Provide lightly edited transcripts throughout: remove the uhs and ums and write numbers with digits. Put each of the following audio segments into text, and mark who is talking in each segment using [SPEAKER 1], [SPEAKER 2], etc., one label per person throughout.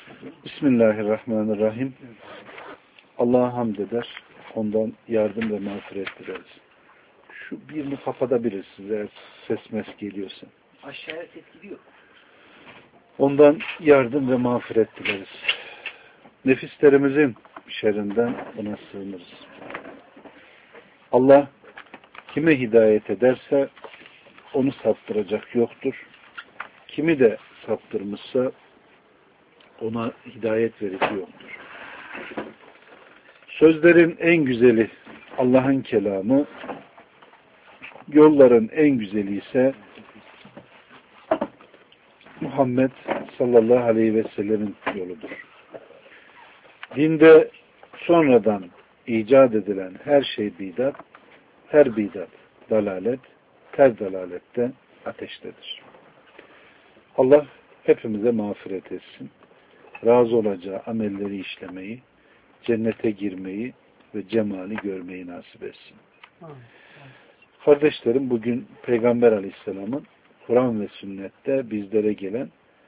[SPEAKER 1] Bismillahirrahmanirrahim. Allah'a hamd eder. Ondan yardım ve mağfiret dileriz. Şu birini kapatabilirsiniz eğer ses mes geliyorsa.
[SPEAKER 2] Aşağıya ses gidiyor.
[SPEAKER 1] Ondan yardım ve mağfiret dileriz. Nefislerimizin şerrinden ona sığınırız. Allah kime hidayet ederse onu saptıracak yoktur. Kimi de saptırmışsa ona hidayet verici yoktur. Sözlerin en güzeli Allah'ın kelamı, yolların en güzeli ise Muhammed sallallahu aleyhi ve sellemin yoludur. Dinde sonradan icat edilen her şey bidat, her bidat dalalet, her dalalette ateştedir. Allah hepimize mağfiret etsin. Razı olacağı amelleri işlemeyi, cennete girmeyi ve cemali görmeyi nasip etsin. Kardeşlerim, bugün Peygamber Aleyhisselam'ın Kur'an ve sünnette bizlere gelen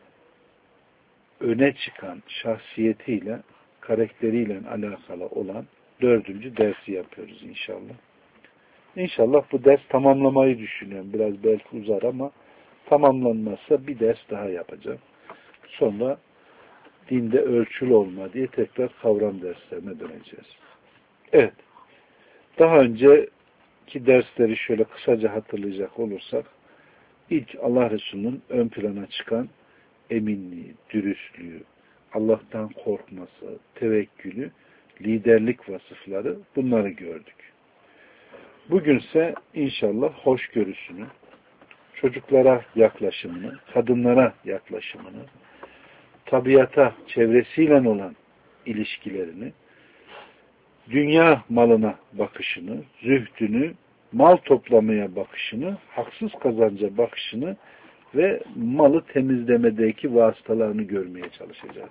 [SPEAKER 1] öne çıkan şahsiyetiyle, karakteriyle alakalı olan 4. dersi yapıyoruz inşallah. İnşallah bu ders tamamlamayı düşünüyorum. Biraz belki uzar ama tamamlanmazsa bir ders daha yapacağım. Sonra dinde ölçülü olma diye tekrar kavram derslerine döneceğiz. Evet. Daha önceki dersleri şöyle kısaca hatırlayacak olursak, ilk Allah Resulü'nün ön plana çıkan eminliği, dürüstlüğü, Allah'tan korkması, tevekkülü, liderlik vasıfları, bunları gördük. Bugünse inşallah hoşgörüsünü, çocuklara yaklaşımını, kadınlara yaklaşımını, tabiata, çevresiyle olan ilişkilerini, dünya malına bakışını, zühdünü, mal toplamaya bakışını, haksız kazanca bakışını ve malı temizlemedeki vasıtalarını görmeye çalışacağız.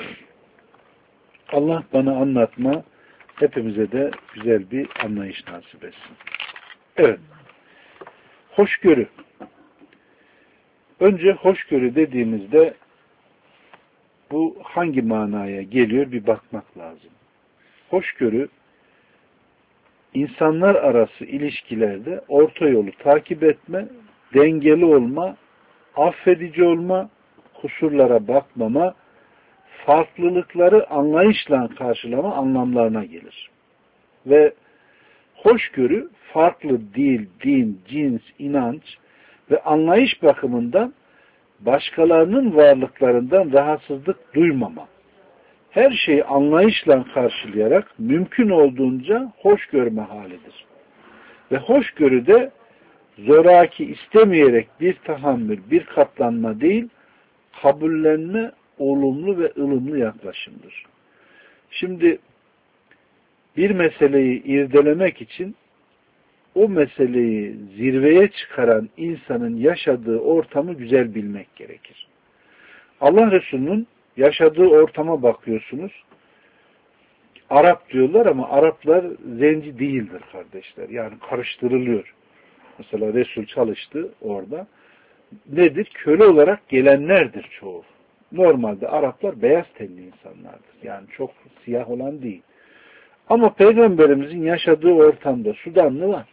[SPEAKER 1] Allah bana anlatma, hepimize de güzel bir anlayış nasip etsin. Evet. Hoşgörü. Önce hoşgörü dediğimizde bu hangi manaya geliyor bir bakmak lazım. Hoşgörü, insanlar arası ilişkilerde orta yolu takip etme, dengeli olma, affedici olma, kusurlara bakmama, farklılıkları anlayışla karşılama anlamlarına gelir. Ve hoşgörü, farklı dil, din, cins, inanç ve anlayış bakımından başkalarının varlıklarından rahatsızlık duymama, her şeyi anlayışla karşılayarak mümkün olduğunca hoş görme halidir. Ve hoşgörü de zoraki istemeyerek bir tahammül, bir katlanma değil, kabullenme, olumlu ve ılımlı yaklaşımdır. Şimdi bir meseleyi irdelemek için o meseleyi zirveye çıkaran insanın yaşadığı ortamı güzel bilmek gerekir. Allah Resulü'nün yaşadığı ortama bakıyorsunuz. Arap diyorlar ama Araplar zenci değildir kardeşler. Yani karıştırılıyor. Mesela Resul çalıştı orada. Nedir? Köle olarak gelenlerdir çoğu. Normalde Araplar beyaz tenli insanlardır. Yani çok siyah olan değil. Ama Peygamberimizin yaşadığı ortamda Sudanlı var.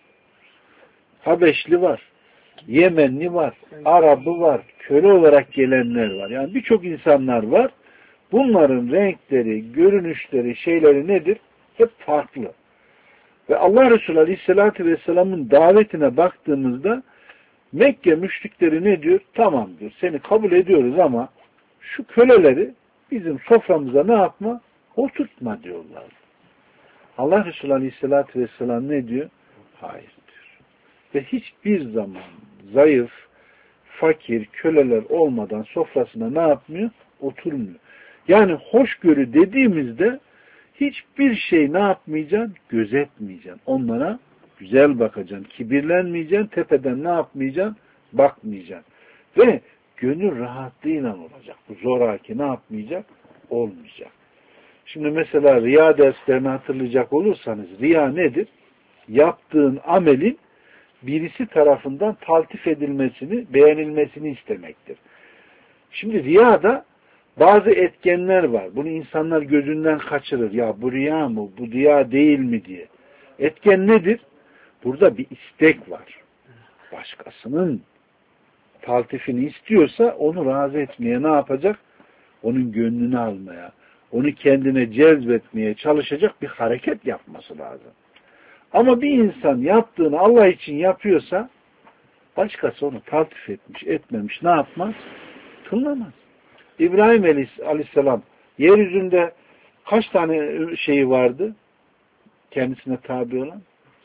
[SPEAKER 1] Habeşli var. Yemenli var. Arabı var. Köle olarak gelenler var. Yani birçok insanlar var. Bunların renkleri, görünüşleri, şeyleri nedir? Hep farklı. Ve Allah Resulü Aleyhisselatü Vesselam'ın davetine baktığımızda Mekke müşrikleri ne diyor? Tamam diyor. Seni kabul ediyoruz ama şu köleleri bizim soframıza ne yapma? Oturtma diyorlar. Allah Resulü Aleyhisselatü Vesselam ne diyor? Hayır diyor. Ve hiçbir zaman zayıf, fakir, köleler olmadan sofrasına ne yapmıyor? Oturmuyor. Yani hoşgörü dediğimizde hiçbir şey ne yapmayacaksın? Gözetmeyeceksin. Onlara güzel bakacaksın. Kibirlenmeyeceksin. Tepeden ne yapmayacaksın? Bakmayacaksın. Ve gönül rahatlığıyla olacak. Bu zoraki ne yapmayacak? Olmayacak. Şimdi mesela riya derslerini hatırlayacak olursanız riya nedir? Yaptığın amelin birisi tarafından taltif edilmesini, beğenilmesini istemektir. Şimdi riya da Bazı etkenler var. Bunu insanlar gözünden kaçırır. Ya bu riya mı, bu riya değil mi diye. Etken nedir? Burada bir istek var. Başkasının taltifini istiyorsa onu razı etmeye ne yapacak? Onun gönlünü almaya, onu kendine cezbetmeye çalışacak bir hareket yapması lazım. Ama bir insan yaptığını Allah için yapıyorsa başkası onu taltif etmiş, etmemiş ne yapmaz? Tınlamaz. İbrahim Aleyhisselam yeryüzünde kaç tane şeyi vardı? Kendisine tabi olan?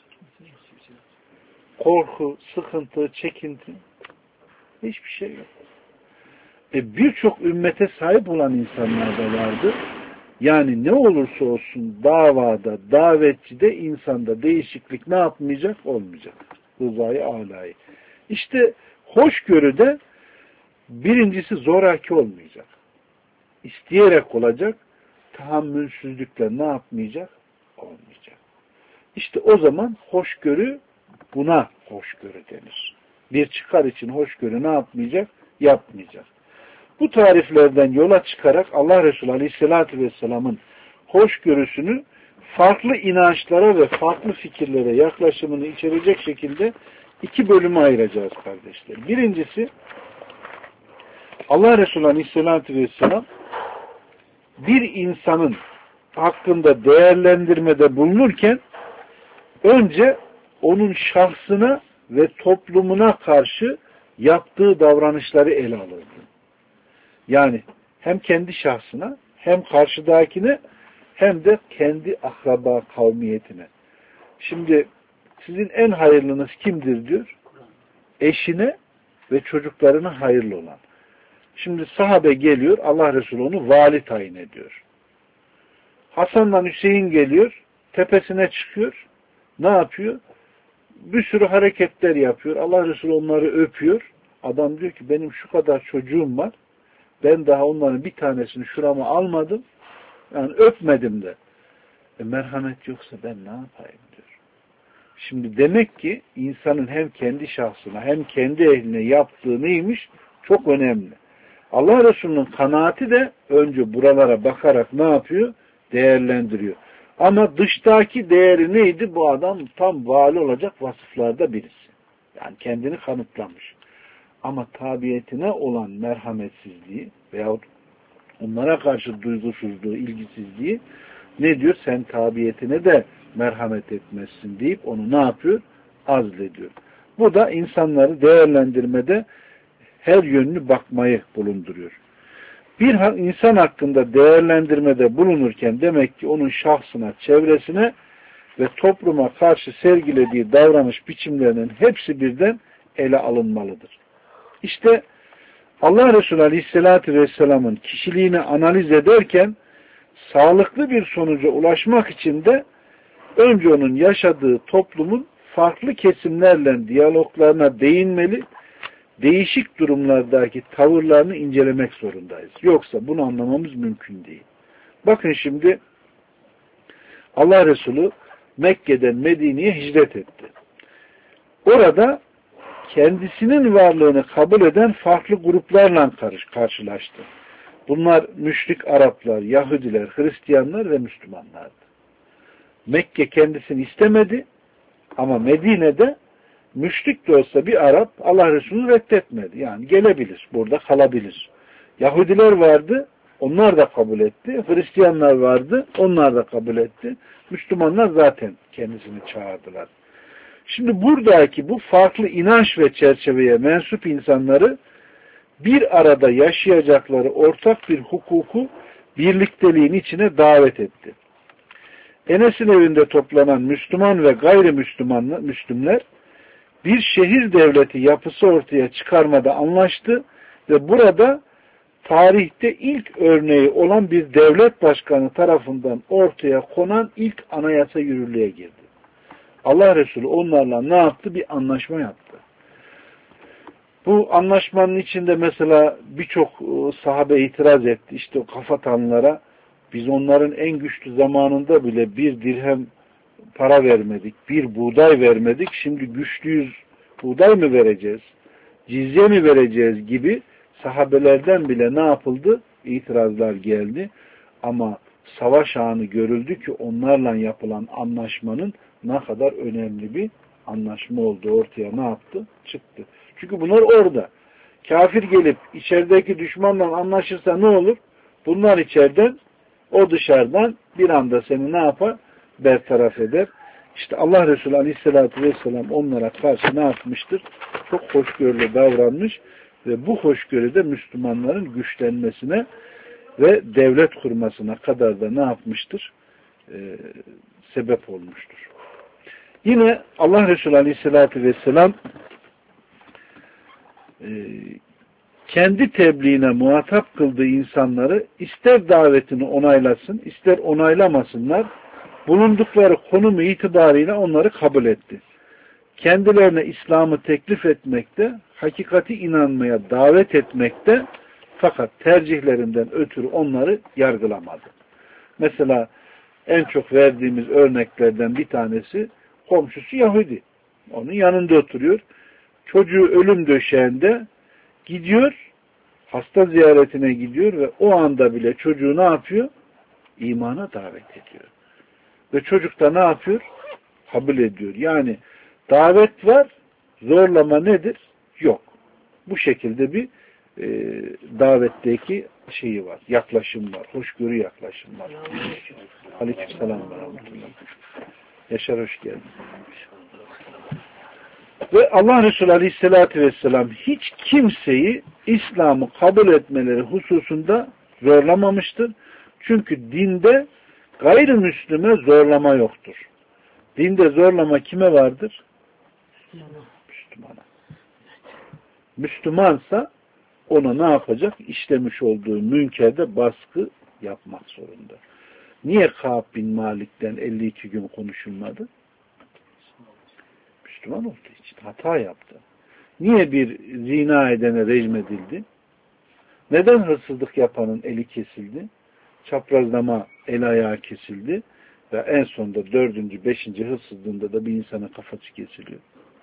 [SPEAKER 1] Korku, sıkıntı, çekinti. Hiçbir şey yok. Birçok ümmete sahip olan insanlar da vardı. Yani ne olursa olsun davada, davetçide, insanda değişiklik ne yapmayacak? Olmayacak. Rızayı âlâyı. İşte hoşgörüde birincisi zoraki olmayacak. İsteyerek olacak. Tahammülsüzlükle ne yapmayacak? Olmayacak. İşte o zaman hoşgörü buna hoşgörü denir. Bir çıkar için hoşgörü ne yapmayacak? Yapmayacak. Bu tariflerden yola çıkarak Allah Resulü Aleyhisselatü Vesselam'ın hoşgörüsünü farklı inançlara ve farklı fikirlere yaklaşımını içerecek şekilde iki bölüme ayıracağız kardeşler. Birincisi Allah Resulü Aleyhisselatü Vesselam bir insanın hakkında değerlendirmede bulunurken önce onun şahsına ve toplumuna karşı yaptığı davranışları ele alırdı. Yani hem kendi şahsına hem karşıdakine hem de kendi akraba kavmiyetine. Şimdi sizin en hayırlınız kimdir diyor? Eşine ve çocuklarına hayırlı olan. Şimdi sahabe geliyor, Allah Resulü onu vali tayin ediyor. Hasan'la Hüseyin geliyor, tepesine çıkıyor. Ne yapıyor? Bir sürü hareketler yapıyor. Allah Resulü onları öpüyor. Adam diyor ki benim şu kadar çocuğum var. Ben daha onların bir tanesini şurama almadım. Yani öpmedim de. Merhamet yoksa ben ne yapayım diyor. Şimdi demek ki insanın hem kendi şahsına hem kendi ehline yaptığı neymiş? Çok önemli. Allah Resulü'nün kanaati de önce buralara bakarak ne yapıyor? Değerlendiriyor. Ama dıştaki değeri neydi? Bu adam tam vali olacak vasıflarda birisi. Yani kendini kanıtlamış. Ama tabiyetine olan merhametsizliği veyahut onlara karşı duygusuzluğu, ilgisizliği ne diyor? Sen tabiyetine de merhamet etmezsin deyip onu ne yapıyor? Azlediyor. Bu da insanları değerlendirmede her yönlü bakmayı bulunduruyor. Bir insan hakkında değerlendirmede bulunurken demek ki onun şahsına, çevresine ve topluma karşı sergilediği davranış biçimlerinin hepsi birden ele alınmalıdır. İşte Allah Resulü Aleyhisselatü Vesselam'ın kişiliğini analiz ederken sağlıklı bir sonuca ulaşmak için de önce onun yaşadığı toplumun farklı kesimlerle diyaloglarına değinmeli, değişik durumlardaki tavırlarını incelemek zorundayız. Yoksa bunu anlamamız mümkün değil. Bakın şimdi Allah Resulü Mekke'den Medine'ye hicret etti. Orada kendisinin varlığını kabul eden farklı gruplarla karşılaştı. Bunlar müşrik Araplar, Yahudiler, Hristiyanlar ve Müslümanlardı. Mekke kendisini istemedi ama Medine'de müşrik de olsa bir Arap Allah Resulü'nü reddetmedi. Yani gelebilir, burada kalabilir. Yahudiler vardı, onlar da kabul etti. Hristiyanlar vardı, onlar da kabul etti. Müslümanlar zaten kendisini çağırdılar. Şimdi buradaki bu farklı inanç ve çerçeveye mensup insanları bir arada yaşayacakları ortak bir hukuku birlikteliğin içine davet etti. Enes'in evinde toplanan Müslüman ve gayrimüslimler bir şehir devleti yapısı ortaya çıkarmada anlaştı ve burada tarihte ilk örneği olan bir devlet başkanı tarafından ortaya konan ilk anayasa yürürlüğe girdi. Allah Resulü onlarla ne yaptı? Bir anlaşma yaptı. Bu anlaşmanın içinde mesela birçok sahabe itiraz etti. İşte o kafatanlara biz onların en güçlü zamanında bile bir dirhem para vermedik, bir buğday vermedik. Şimdi güçlüyüz, buğday mı vereceğiz, cizye mi vereceğiz gibi sahabelerden bile ne yapıldı? itirazlar geldi. Ama savaş anı görüldü ki onlarla yapılan anlaşmanın ne kadar önemli bir anlaşma olduğu ortaya ne yaptı? Çıktı. Çünkü bunlar orada. Kafir gelip içerideki düşmanla anlaşırsa ne olur? Bunlar içeriden, o dışarıdan bir anda seni ne yapar? Bertaraf eder. İşte Allah Resulü Aleyhisselatü Vesselam onlara karşı ne yapmıştır? Çok hoşgörülü davranmış ve bu hoşgörüde Müslümanların güçlenmesine ve devlet kurmasına kadar da ne yapmıştır? Sebep olmuştur. Yine Allah Resulü Aleyhisselatü Vesselam kendi tebliğine muhatap kıldığı insanları ister davetini onaylasın, ister onaylamasınlar, bulundukları konumu itibariyle onları kabul etti. Kendilerine İslam'ı teklif etmekte, hakikati inanmaya davet etmekte, fakat tercihlerinden ötürü onları yargılamadı. Mesela en çok verdiğimiz örneklerden bir tanesi, komşusu Yahudi. Onun yanında oturuyor. Çocuğu ölüm döşeğinde gidiyor, hasta ziyaretine gidiyor ve o anda bile çocuğu ne yapıyor? İmana davet ediyor. Ve çocuk da ne yapıyor? Kabul ediyor. Yani davet var, zorlama nedir? Yok. Bu şekilde bir davetteki şeyi var, yaklaşım var, hoşgörü yaklaşım var. Aleykümselam ve rahmetullah. Yaşar, hoş geldin. Ve Allah Resulü Aleyhisselatü Vesselam hiç kimseyi İslam'ı kabul etmeleri hususunda zorlamamıştır. Çünkü dinde gayrimüslime zorlama yoktur. Dinde zorlama kime vardır? Müslümana. Müslümansa ona ne yapacak? İşlemiş olduğu münkerde baskı yapmak zorunda. Niye Kâb bin Malik'ten 52 gün konuşulmadı? Müslüman olduğu için hata yaptı. Niye bir zina edene rejmedildi? Neden hırsızlık yapanın eli kesildi? Çaprazlama el ayağı kesildi ve en sonunda 4. 5. hırsızlığında da bir insanın kafası kesiliyor.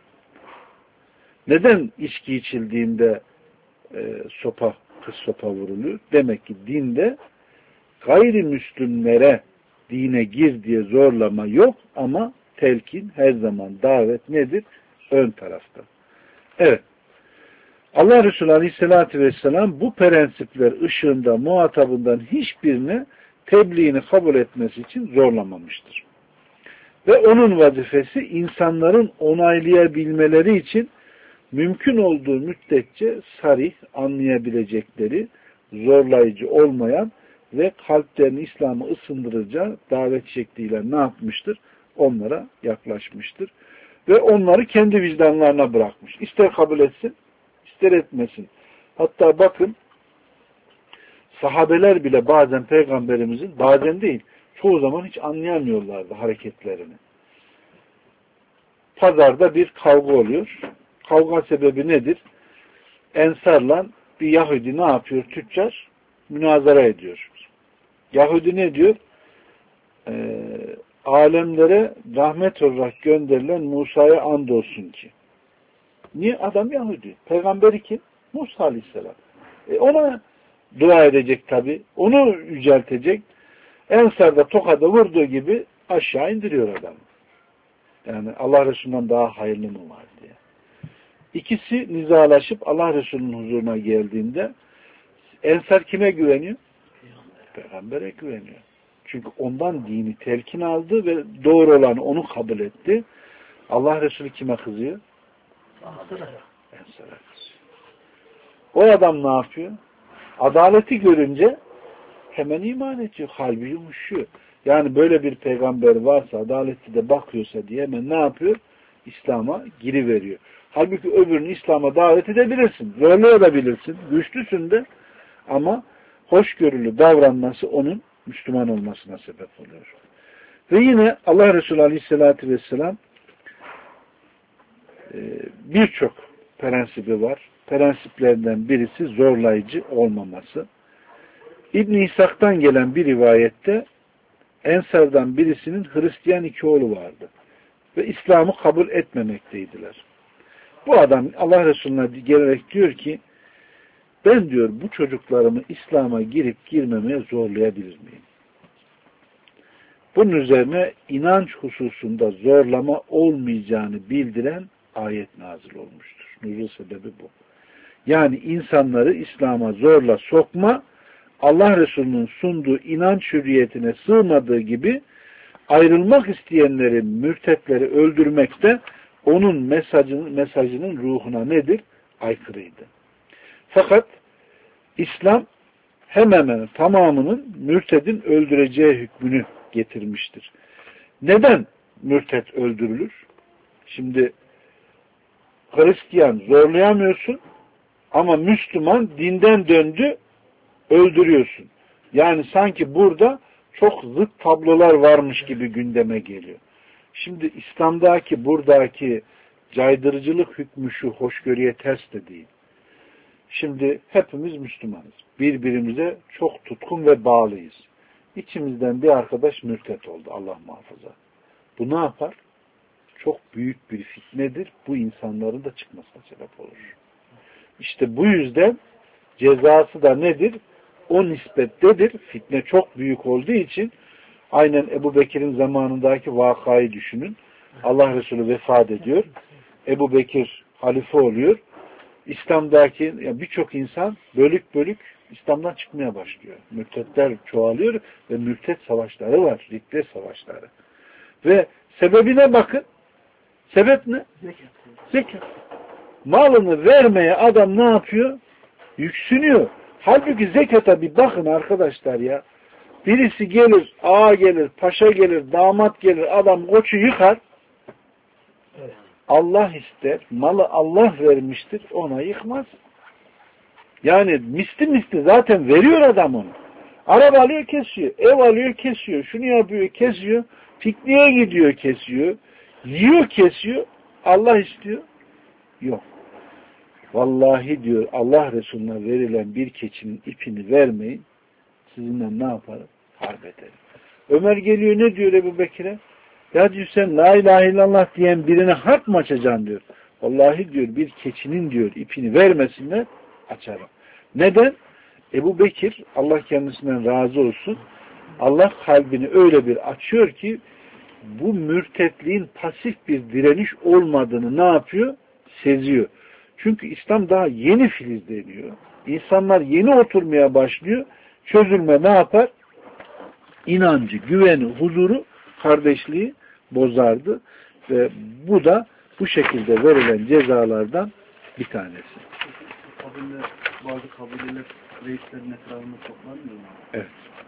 [SPEAKER 1] Neden içki içildiğinde kız sopa vuruluyor? Demek ki dinde gayrimüslimlere dine gir diye zorlama yok ama telkin, her zaman davet nedir? Ön tarafta. Evet. Allah Resulü Aleyhisselatü Vesselam bu prensipler ışığında muhatabından hiçbirine tebliğini kabul etmesi için zorlamamıştır. Ve onun vazifesi insanların onaylayabilmeleri için mümkün olduğu müddetçe sarih, anlayabilecekleri, zorlayıcı olmayan ve kalplerini İslam'ı ısındırıcı davet şekliyle ne yapmıştır? Onlara yaklaşmıştır. Ve onları kendi vicdanlarına bırakmış. İster kabul etsin, ister etmesin. Hatta bakın, sahabeler bile bazen peygamberimizin, bazen değil, çoğu zaman hiç anlayamıyorlardı hareketlerini. Pazarda bir kavga oluyor. Kavga sebebi nedir? Ensarla bir Yahudi ne yapıyor? Tüccar münazara ediyor. Yahudi ne diyor? Alemlere rahmet olarak gönderilen Musa'ya andolsun ki. Niye? Adam Yahudi. Peygamberi kim? Musa Aleyhisselam. Ona dua edecek tabi. Onu yüceltecek. Ensar'da tokada vurduğu gibi aşağı indiriyor adamı. Yani Allah Resulü'nden daha hayırlı mı var diye. İkisi nizalaşıp Allah Resulü'nün huzuruna geldiğinde Ensar kime güveniyor? Peygamber'e güveniyor. Çünkü ondan dini telkin aldı ve doğru olanı onu kabul etti. Allah Resulü kime kızıyor? Ensar'a kızıyor. O adam ne yapıyor? Adaleti görünce hemen iman ediyor. Kalbi yumuşuyor. Yani böyle bir peygamber varsa, adaletli de bakıyorsa diye hemen ne yapıyor? İslam'a giriveriyor. Halbuki öbürünü İslam'a davet edebilirsin. Zorlayabilirsin. Güçlüsün de ama hoşgörülü davranması onun Müslüman olmasına sebep oluyor. Ve yine Allah Resulü Aleyhisselatü Vesselam birçok prensibi var. Prensiplerden birisi zorlayıcı olmaması. İbn-i İshak'tan gelen bir rivayette Ensar'dan birisinin Hristiyan 2 oğlu vardı. Ve İslam'ı kabul etmemekteydiler. Bu adam Allah Resulü'ne gelerek diyor ki ben diyor bu çocuklarımı İslam'a girip girmemeye zorlayabilir miyim? Bunun üzerine inanç hususunda zorlama olmayacağını bildiren ayet nazil olmuştur. Nuzul sebebi bu. Yani insanları İslam'a zorla sokma, Allah Resulü'nün sunduğu inanç hürriyetine sığmadığı gibi ayrılmak isteyenleri, mürtetleri öldürmek de onun mesajının ruhuna nedir? Aykırıydı. Fakat İslam hemen hemen tamamının mürtedin öldüreceği hükmünü getirmiştir. Neden mürted öldürülür? Şimdi Hristiyan zorlayamıyorsun ama Müslüman dinden döndü, öldürüyorsun. Yani sanki burada çok zıt tablolar varmış gibi gündeme geliyor. Şimdi İslam'daki buradaki caydırıcılık hükmü şu, hoşgörüye ters de değil. Şimdi hepimiz Müslümanız. Birbirimize çok tutkun ve bağlıyız. İçimizden bir arkadaş mürtet oldu, Allah muhafaza. Bu ne yapar? Çok büyük bir fitnedir. Bu insanların da çıkmasına sebep olur. İşte bu yüzden cezası da nedir? O nispettedir. Fitne çok büyük olduğu için aynen Ebu Bekir'in zamanındaki vakayı düşünün. Allah Resulü vefat ediyor. Ebu Bekir halife oluyor. İslam'daki birçok insan bölük bölük İslam'dan çıkmaya başlıyor. Mürtetler çoğalıyor ve mürtet savaşları var. Riddet savaşları. Ve sebebine bakın. Sebep ne? Zekat. Malını vermeye adam ne yapıyor? Yüksünüyor. Halbuki zekata bir bakın arkadaşlar ya. Birisi gelir, ağa gelir, paşa gelir, damat gelir, adam koçu yıkar. Allah ister, malı Allah vermiştir, ona yıkmaz. Yani misli zaten veriyor adam onu. Araba alıyor, kesiyor. Ev alıyor, kesiyor. Şunu yapıyor, kesiyor. Pikniğe gidiyor, kesiyor. Yiyor, kesiyor. Allah istiyor. Yok. Vallahi diyor Allah Resulüne verilen bir keçinin ipini vermeyin. Sizinle ne yaparım? Harp ederim. Ömer geliyor ne diyor Ebu Bekir'e? Ya diyor sen la ilahe illallah diyen birine harp mı açacaksın diyor. Vallahi diyor bir keçinin diyor ipini vermesinler açarım. Neden? Ebu Bekir Allah kendisinden razı olsun. Allah kalbini öyle bir açıyor ki bu mürtetliğin pasif bir direniş olmadığını ne yapıyor? Seziyor. Çünkü İslam daha yeni filizleniyor. İnsanlar yeni oturmaya başlıyor. Çözülme ne yapar? İnancı, güveni, huzuru, kardeşliği bozardı. Ve bu da bu şekilde verilen cezalardan bir tanesi.
[SPEAKER 2] Bazı kabileler reislerin etrafında toplanmıyor mu?
[SPEAKER 1] Evet.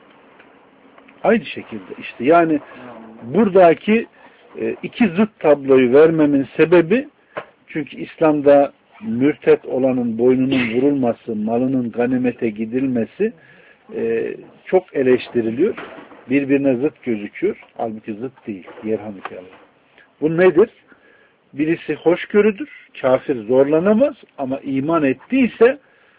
[SPEAKER 1] Aynı şekilde işte yani buradaki iki zıt tabloyu vermemin sebebi çünkü İslam'da mürtet olanın boynunun vurulması, malının ganimete gidilmesi çok eleştiriliyor. Birbirine zıt gözüküyor. Halbuki zıt değil. Yerhamdülillah. Bu nedir? Birisi hoşgörüdür. Kafir zorlanamaz ama iman ettiyse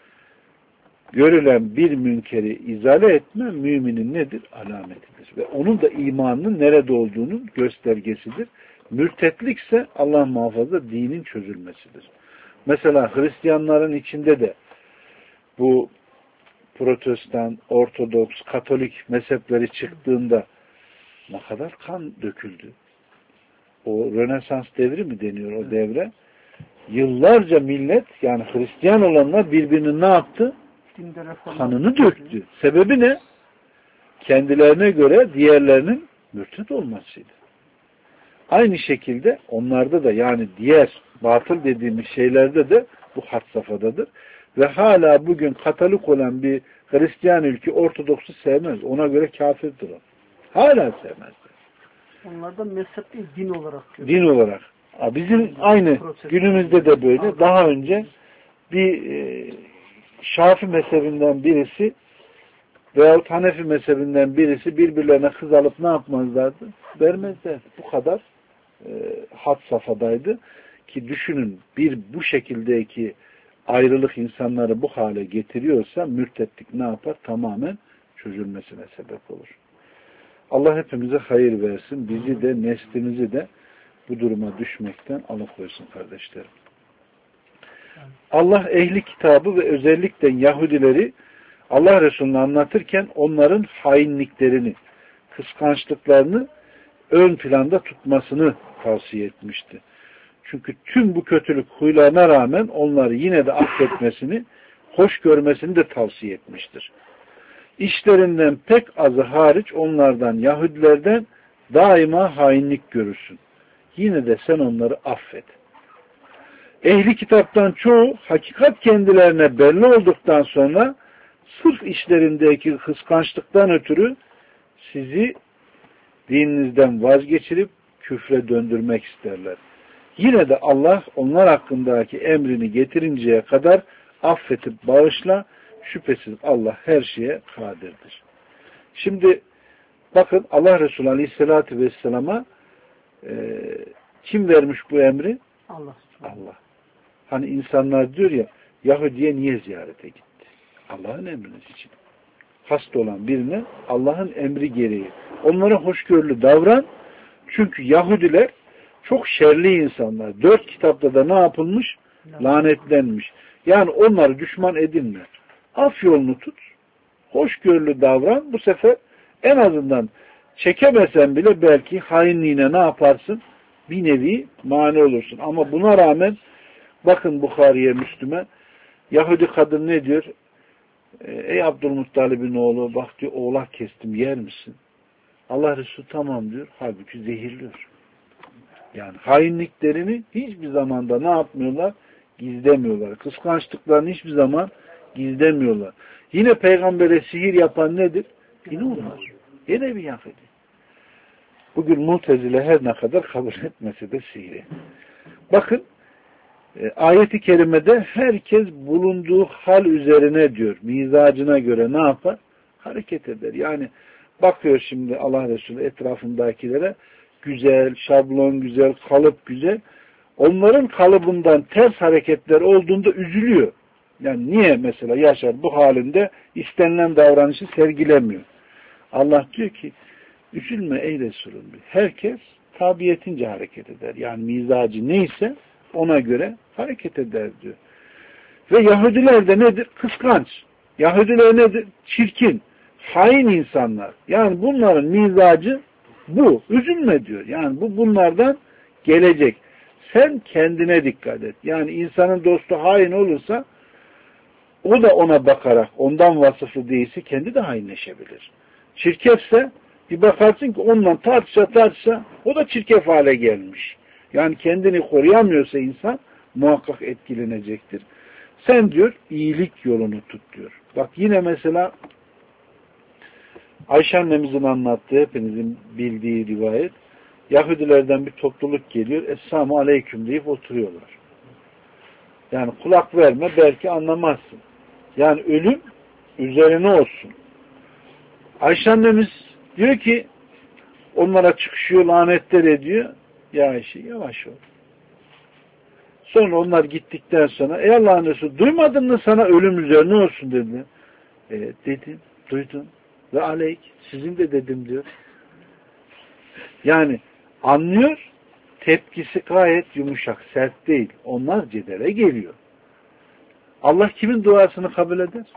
[SPEAKER 1] görülen bir münkeri izale etme müminin nedir? Alametidir. Ve onun da imanının nerede olduğunun göstergesidir. Mürtetlikse Allah muhafaza dinin çözülmesidir. Mesela Hristiyanların içinde de bu Protestan, Ortodoks, Katolik mezhepleri çıktığında ne kadar kan döküldü. O Rönesans devri mi deniyor o devre? Yıllarca millet yani Hristiyan olanlar birbirini ne yaptı? Kanını döktü. Sebebi ne? Kendilerine göre diğerlerinin mürtet olmasıydı. Aynı şekilde onlarda da yani diğer batıl dediğimiz şeylerde de bu had safhadadır. Ve hala bugün Katolik olan bir Hristiyan ülke Ortodoks'u sevmez. Ona göre kafirdir o. Hala sevmezler.
[SPEAKER 3] Onlar da mezhep değil, din olarak görüyor.
[SPEAKER 1] Din olarak. Bizim aynı günümüzde de böyle. Daha önce bir Şafii mezhebinden birisi veyahut Hanefi mezhebinden birisi birbirlerine kız alıp ne yapmazlardı? Vermezlerdi. Bu kadar had safhadaydı ki düşünün bir bu şekildeki ayrılık insanları bu hale getiriyorsa mürtetlik ne yapar? Tamamen çözülmesine sebep olur. Allah hepimize hayır versin. Bizi de neslimizi de bu duruma düşmekten alıkoysun kardeşlerim. Allah ehli kitabı ve özellikle Yahudileri Allah Resulü'nü anlatırken onların hainliklerini, kıskançlıklarını ön planda tutmasını tavsiye etmişti. Çünkü tüm bu kötülük huylarına rağmen onları yine de affetmesini, hoş görmesini de tavsiye etmiştir. İşlerinden pek azı hariç onlardan, Yahudilerden daima hainlik görürsün. Yine de sen onları affet. Ehli kitaptan çoğu hakikat kendilerine belli olduktan sonra sırf işlerindeki kıskançlıktan ötürü sizi dininizden vazgeçirip küfre döndürmek isterler. Yine de Allah onlar hakkındaki emrini getirinceye kadar affetip bağışla, şüphesiz Allah her şeye kadirdir. Şimdi bakın Allah Resulü Aleyhisselatü Vesselam'a kim vermiş bu emri?
[SPEAKER 3] Allah.
[SPEAKER 1] Allah. Hani insanlar diyor ya, Yahudi'ye niye ziyarete gitti? Allah'ın emriniz için. Hasta olan birine Allah'ın emri gereği. Onlara hoşgörülü davran. Çünkü Yahudiler çok şerli insanlar. 4 kitapta da ne yapılmış? Lanetlenmiş. Yani onları düşman edinme. Af yolunu tut. Hoşgörülü davran. Bu sefer en azından çekemesen bile belki hainliğine ne yaparsın? Bir nevi mani olursun. Ama buna rağmen bakın Bukhari'ye, Müslüm'e Yahudi kadın ne diyor? Ey Abdülmuttalib'in oğlu, bak diyor, oğlak kestim, yer misin? Allah Resulü tamam diyor. Halbuki zehirliyor. Yani hainliklerini hiçbir zamanda ne yapmıyorlar? Gizlemiyorlar. Kıskançlıklarını hiçbir zaman gizlemiyorlar. Yine peygambere sihir yapan nedir? Yine onlar. Yine bir Yahudi. Bugün Mu'tezile her ne kadar kabul etmese de sihri. Bakın ayet-i kerimede herkes bulunduğu hal üzerine diyor. Mizacına göre ne yapar? Hareket eder. Yani bakıyor şimdi Allah Resulü etrafındakilere, güzel, şablon güzel, kalıp güzel. Onların kalıbından ters hareketler olduğunda üzülüyor. Yani niye mesela Yaşar bu halinde istenilen davranışı sergilemiyor? Allah diyor ki üzülme ey Resulüm. Herkes tabiyetince hareket eder. Yani mizacı neyse ona göre hareket eder diyor. Ve Yahudiler de nedir? Kıskanç. Yahudiler nedir? Çirkin. Hain insanlar. Yani bunların mizacı bu. Üzülme diyor. Yani bu bunlardan gelecek. Sen kendine dikkat et. Yani insanın dostu hain olursa o da ona bakarak ondan vasıflı değilse kendi de hainleşebilir. Çirkefse bir bakarsın ki ondan tartışa o da çirkef hale gelmiş. Yani kendini koruyamıyorsa insan muhakkak etkilenecektir. Sen diyor iyilik yolunu tut diyor. Bak yine mesela Ayşe annemizin anlattığı hepinizin bildiği rivayet. Yahudilerden bir topluluk geliyor. Esselamu aleyküm deyip oturuyorlar. Yani kulak verme belki anlamazsın. Yani ölüm üzerine olsun. Ayşe annemiz diyor ki onlara çıkışıyor, lanetler ediyor. Ya Ayşe yavaş ol. Sonra onlar gittikten sonra ey Allah'ın Resulü duymadın mı sana ölüm üzerine olsun dedi. Dedim, duydum. Ve aleyk sizin de dedim diyor. Yani anlıyor, tepkisi gayet yumuşak, sert değil. Onlar cedele geliyor. Allah kimin duasını kabul eder?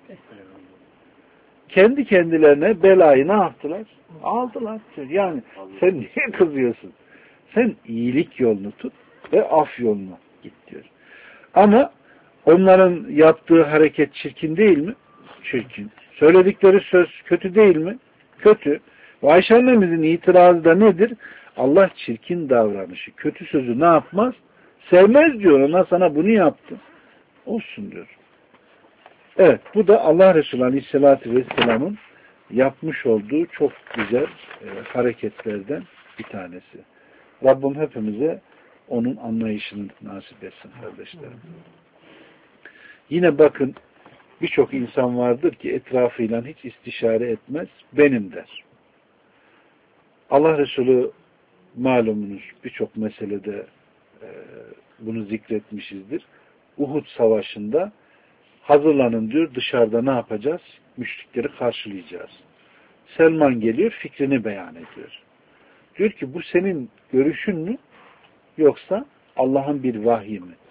[SPEAKER 1] Kendi kendilerine belayı ne yaptılar? Aldılar. Yani sen niye kızıyorsun? Sen iyilik yolunu tut ve af yoluna git diyor. Ama onların yaptığı hareket çirkin değil mi? Çirkin. Söyledikleri söz kötü değil mi? Kötü. Ve Ayşe annemizin itirazı da nedir? Allah çirkin davranışı, kötü sözü ne yapmaz? Sevmez diyor. Ona sana bunu yaptı. Olsun diyor. Evet. Bu da Allah Resulü Aleyhisselatü Vesselam'ın yapmış olduğu çok güzel hareketlerden bir tanesi. Rabbim hepimize onun anlayışını nasip etsin kardeşlerim. Yine bakın birçok insan vardır ki etrafıyla hiç istişare etmez. Benim der. Allah Resulü malumunuz birçok meselede bunu zikretmişizdir. Uhud Savaşı'nda hazırlanın diyor, dışarıda ne yapacağız? Müşrikleri karşılayacağız. Selman geliyor, fikrini beyan ediyor. Diyor ki bu senin görüşün mü? Yoksa Allah'ın bir vahyi mi?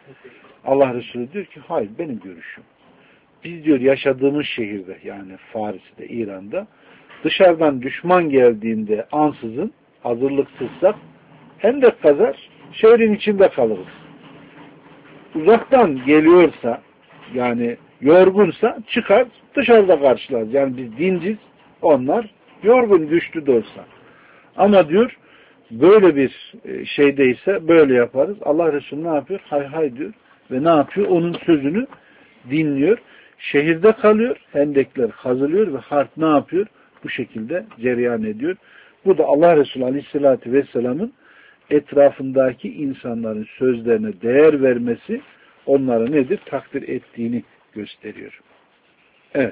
[SPEAKER 1] Allah Resulü diyor ki hayır benim görüşüm. Biz diyor yaşadığımız şehirde yani Faris'te, İran'da dışarıdan düşman geldiğinde ansızın hazırlıksızsak hendek kazar şehrin içinde kalırız. Uzaktan geliyorsa yani yorgunsa çıkar dışarıda karşılarız. Yani biz dinciz onlar yorgun güçlü de olsa. Ama diyor böyle bir şeydeyse böyle yaparız. Allah Resulü ne yapıyor? Hay hay diyor. Ve ne yapıyor? Onun sözünü dinliyor. Şehirde kalıyor. Hendekler kazılıyor ve harp ne yapıyor? Bu şekilde cereyan ediyor. Bu da Allah Resulü Aleyhisselatü Vesselam'ın etrafındaki insanların sözlerine değer vermesi onları nedir? Takdir ettiğini gösteriyor. Evet.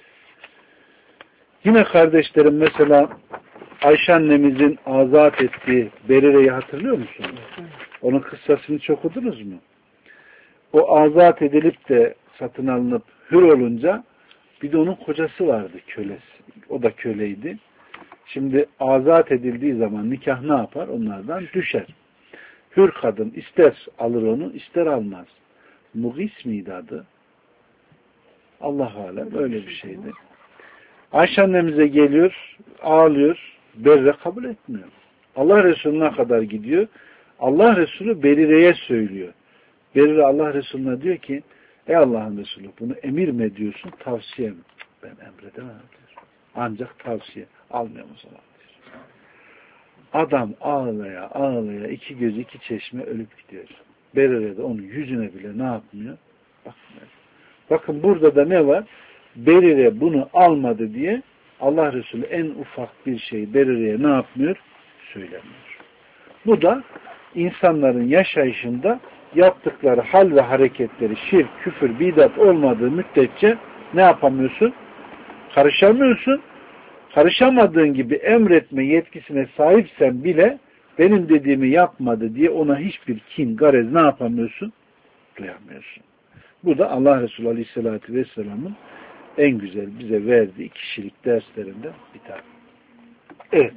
[SPEAKER 1] Yine kardeşlerim mesela Ayşe annemizin azat ettiği Berire'yi hatırlıyor musunuz? Onun kıssasını çok okudunuz mu? O azat edilip de satın alınıp hür olunca bir de onun kocası vardı kölesi. O da köleydi. Şimdi azat edildiği zaman nikah ne yapar? Onlardan düşer. Hür kadın ister alır onu ister almaz. Mugis miydi adı? Allah alem öyle bir şeydi. Ayşe annemize geliyor, ağlıyor, Berre kabul etmiyor. Allah Resulü'ne kadar gidiyor. Allah Resulü Berire'ye söylüyor. Berire Allah Resulü'ne diyor ki ey Allah'ın Resulü bunu emir mi ediyorsun, tavsiye mi? Ben emredemem diyor. Ancak tavsiye. Almıyorum o zaman diyor. Adam ağlaya ağlaya iki göz iki çeşme ölüp gidiyor. Berire de onun yüzüne bile ne yapmıyor? Bakmıyor. Bakın burada da ne var? Berire bunu almadı diye Allah Resulü en ufak bir şey Berire'ye ne yapmıyor? Söylemiyor. Bu da insanların yaşayışında yaptıkları hal ve hareketleri şirk, küfür, bidat olmadığı müddetçe ne yapamıyorsun? Karışamıyorsun. Karışamadığın gibi emretme yetkisine sahipsen bile benim dediğimi yapmadı diye ona hiçbir kin, garez ne yapamıyorsun? Duyamıyorsun. Bu da Allah Resulü Aleyhisselatü Vesselam'ın en güzel bize verdiği kişilik derslerinden bir tane. Evet.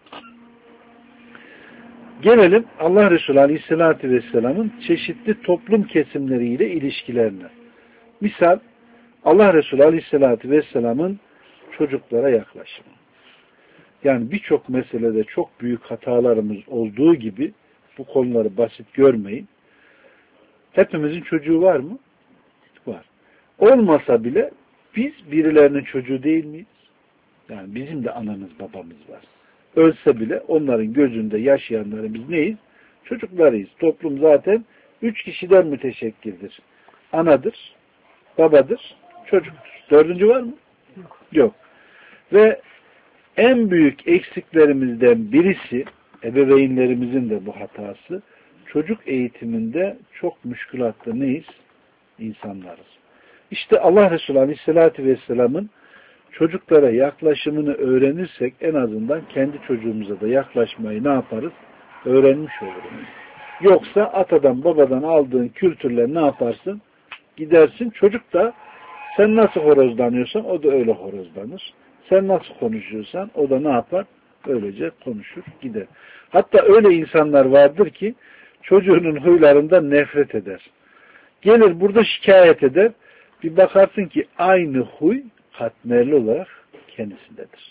[SPEAKER 1] Gelelim Allah Resulü Aleyhisselatü Vesselam'ın çeşitli toplum kesimleriyle ilişkilerine. Misal Allah Resulü Aleyhisselatü Vesselam'ın çocuklara yaklaşımı. Yani birçok meselede çok büyük hatalarımız olduğu gibi bu konuları basit görmeyin. Hepimizin çocuğu var mı? Var. Olmasa bile biz birilerinin çocuğu değil miyiz? Yani bizim de anamız babamız var. Ölse bile onların gözünde yaşayanları biz neyiz? Çocuklarıyız. Toplum zaten 3 kişiden müteşekkildir. Anadır, babadır, çocuktur. Dördüncü var mı? Yok. Ve en büyük eksiklerimizden birisi, ebeveynlerimizin de bu hatası, çocuk eğitiminde çok müşkülatlı neyiz? İnsanlarız. İşte Allah Resulü Aleyhisselatü Vesselam'ın çocuklara yaklaşımını öğrenirsek en azından kendi çocuğumuza da yaklaşmayı ne yaparız? Öğrenmiş oluruz. Yoksa atadan babadan aldığın kültürle ne yaparsın? Gidersin. Çocuk da sen nasıl horozlanıyorsan o da öyle horozlanır. Sen nasıl konuşuyorsan o da ne yapar? Öylece konuşur gider. Hatta öyle insanlar vardır ki çocuğunun huylarından nefret eder. Gelir burada şikayet eder. Bir bakarsın ki aynı huy katmerli olarak kendisindedir.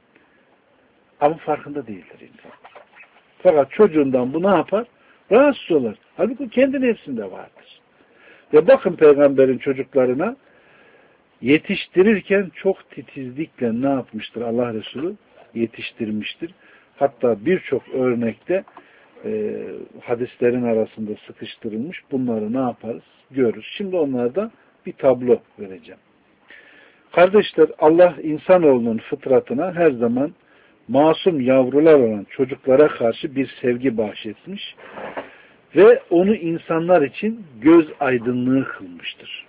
[SPEAKER 1] Ama farkında değildir insan. Fakat çocuğundan bu ne yapar? Rahatsız olur. Halbuki kendi nefsinde vardır. Ve bakın peygamberin çocuklarına yetiştirirken çok titizlikle ne yapmıştır Allah Resulü? Yetiştirmiştir. Hatta birçok örnekte hadislerin arasında sıkıştırılmış. Bunları ne yaparız? Görürüz. Şimdi onlardan bir tablo vereceğim. Kardeşler, Allah insanoğlunun fıtratına her zaman masum yavrular olan çocuklara karşı bir sevgi bahşetmiş ve onu insanlar için göz aydınlığı kılmıştır.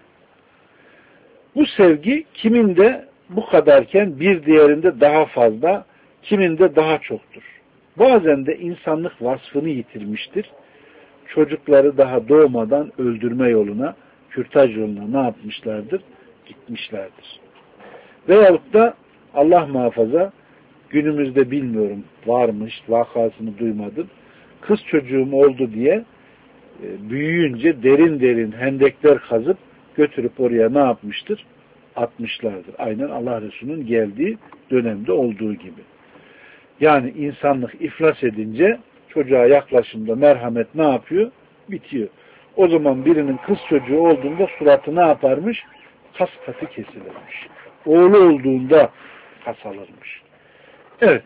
[SPEAKER 1] Bu sevgi kiminde bu kadarken bir diğerinde daha fazla, kiminde daha çoktur. Bazen de insanlık vasfını yitirmiştir. Çocukları daha doğmadan öldürme yoluna, kürtaj yoluna ne yapmışlardır? Gitmişlerdir. Veyahut da Allah muhafaza günümüzde bilmiyorum varmış, vakasını duymadım. Kız çocuğum oldu diye büyüyünce derin derin hendekler kazıp götürüp oraya ne yapmıştır? Atmışlardır. Aynen Allah Resulü'nün geldiği dönemde olduğu gibi. Yani insanlık iflas edince çocuğa yaklaşımda merhamet ne yapıyor? Bitiyor. O zaman birinin kız çocuğu olduğunda suratı ne yaparmış? Kas katı kesilirmiş. Oğlu olduğunda kas alırmış. Evet.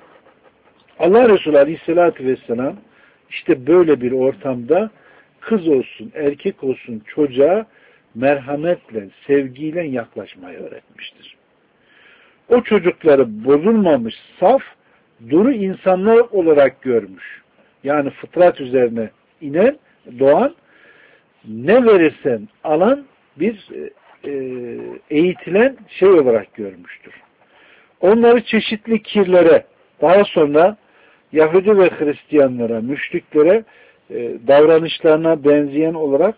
[SPEAKER 1] Allah Resulü Aleyhisselatü Vesselam işte böyle bir ortamda kız olsun, erkek olsun çocuğa merhametle, sevgiyle yaklaşmayı öğretmiştir. O çocukları bozulmamış, saf, duru insanlar olarak görmüş. Yani fıtrat üzerine inen, doğan, ne verirsen alan bir eğitilen şey olarak görmüştür. Onları çeşitli kirlere, daha sonra Yahudi ve Hristiyanlara, müşriklere davranışlarına benzeyen olarak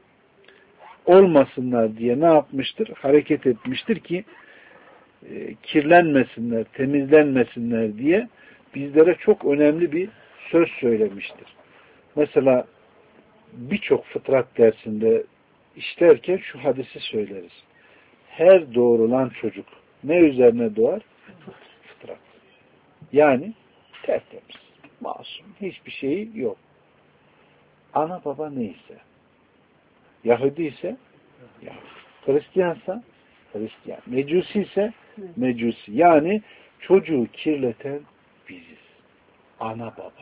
[SPEAKER 1] olmasınlar diye ne yapmıştır? Hareket etmiştir ki kirlenmesinler, temizlenmesinler diye bizlere çok önemli bir söz söylemiştir. Mesela birçok fıtrat dersinde işlerken şu hadisi söyleriz. Her doğrulan çocuk ne üzerine doğar? Fıtrat. Yani tertemiz, masum, hiçbir şeyi yok. Ana baba neyse, Yahudi ise Yahudi, Hristiyansa Hristiyan, Mecusi ise Mecusi. Yani çocuğu kirleten biziz. Ana baba.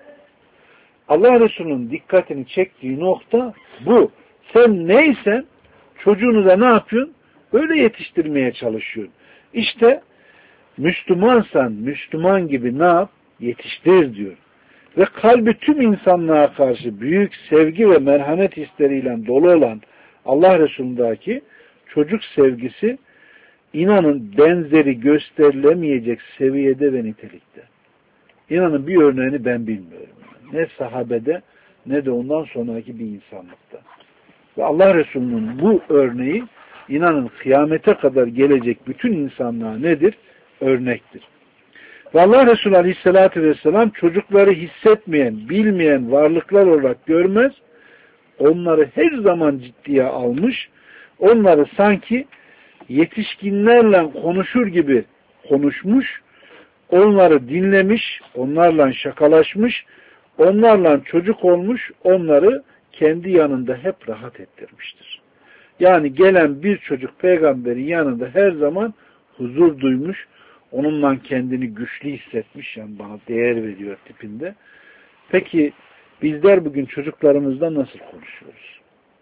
[SPEAKER 1] Allah Resulü'nün dikkatini çektiği nokta bu. Sen neysen çocuğunu da ne yapıyorsun? Öyle yetiştirmeye çalışıyorsun. İşte Müslümansan Müslüman gibi ne yap? Yetiştir diyor. Ve kalbi tüm insanlığa karşı büyük sevgi ve merhamet hisleriyle dolu olan Allah Resulü'ndeki çocuk sevgisi inanın benzeri gösterilemeyecek seviyede ve nitelikte. İnanın bir örneğini ben bilmiyorum. Ne sahabede ne de ondan sonraki bir insanlıkta. Ve Allah Resulü'nün bu örneği inanın kıyamete kadar gelecek bütün insanlığa nedir? Örnektir. Ve Allah Resulü Aleyhisselatü Vesselam çocukları hissetmeyen, bilmeyen varlıklar olarak görmez, onları her zaman ciddiye almış, onları sanki yetişkinlerle konuşur gibi konuşmuş, onları dinlemiş, onlarla şakalaşmış, onlarla çocuk olmuş, onları kendi yanında hep rahat ettirmiştir. Yani gelen bir çocuk peygamberin yanında her zaman huzur duymuş, onunla kendini güçlü hissetmiş, yani bana değer veriyor tipinde. Peki bizler bugün çocuklarımızla nasıl konuşuyoruz?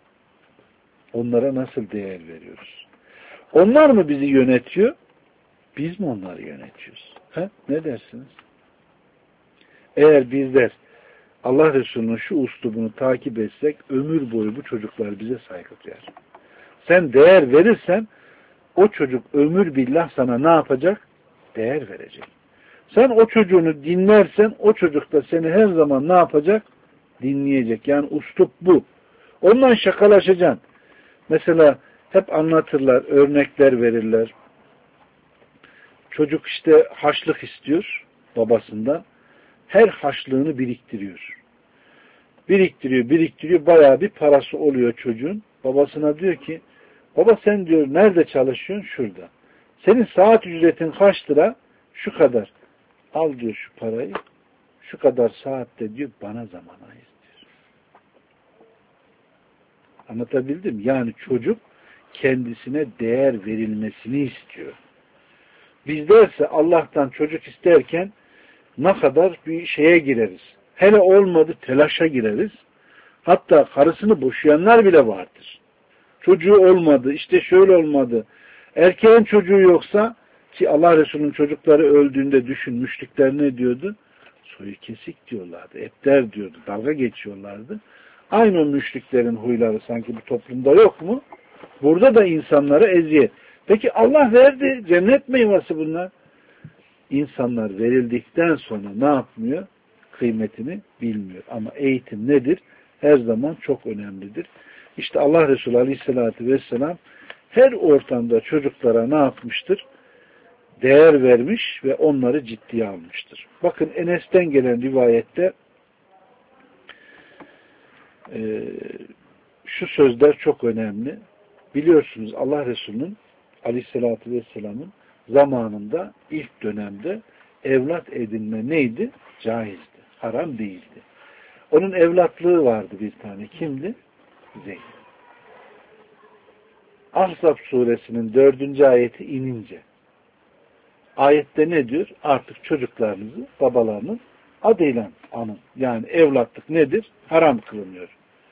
[SPEAKER 1] Onlara nasıl değer veriyoruz? Onlar mı bizi yönetiyor? Biz mi onları yönetiyoruz? He? Ne dersiniz? Eğer bizler Allah Resulü'nün şu uslubunu takip etsek ömür boyu bu çocuklar bize saygı duyar. Sen değer verirsen o çocuk ömür billah sana ne yapacak? Değer verecek. Sen o çocuğunu dinlersen o çocuk da seni her zaman ne yapacak? Dinleyecek. Yani uslup bu. Ondan şakalaşacaksın. Mesela hep anlatırlar, örnekler verirler. Çocuk işte harçlık istiyor babasından. Her harçlığını biriktiriyor. Biriktiriyor. Bayağı bir parası oluyor çocuğun. Babasına diyor ki, baba sen diyor nerede çalışıyorsun? Şurada. Senin saat ücretin kaç lira? Şu kadar. Al diyor şu parayı. Şu kadar saatte diyor bana zaman ayır diyor. Anlatabildim? Yani çocuk kendisine değer verilmesini istiyor. Bizlerse Allah'tan çocuk isterken ne kadar bir şeye gireriz. Hele olmadı telaşa gireriz. Hatta karısını boşayanlar bile vardır. Çocuğu olmadı, işte şöyle olmadı. Erkeğin çocuğu yoksa ki Allah Resulü'nün çocukları öldüğünde düşünmüşlükler ne diyordu? Soyu kesik diyorlardı, epter diyordu, dalga geçiyorlardı. Aynı o müşriklerin huyları sanki bu toplumda yok mu? Burada da insanlara eziyet. Peki Allah verdi, cennet meyvesi bunlar. İnsanlar verildikten sonra ne yapmıyor? Kıymetini bilmiyor. Ama eğitim nedir? Her zaman çok önemlidir. İşte Allah Resulü Aleyhisselatü Vesselam her ortamda çocuklara ne yapmıştır? Değer vermiş ve onları ciddiye almıştır. Bakın Enes'ten gelen rivayette şu sözler çok önemli. Biliyorsunuz Allah Resulü'nün Aleyhisselatü Vesselam'ın zamanında ilk dönemde evlat edinme neydi? Caizdi. Haram değildi. Onun evlatlığı vardı bir tane. Kimdi? Zeyd. Ahzab suresinin 4. ayeti inince ayette ne diyor? Artık çocuklarınızı babalarının adıyla anın. Yani evlatlık nedir? Haram kılınıyor.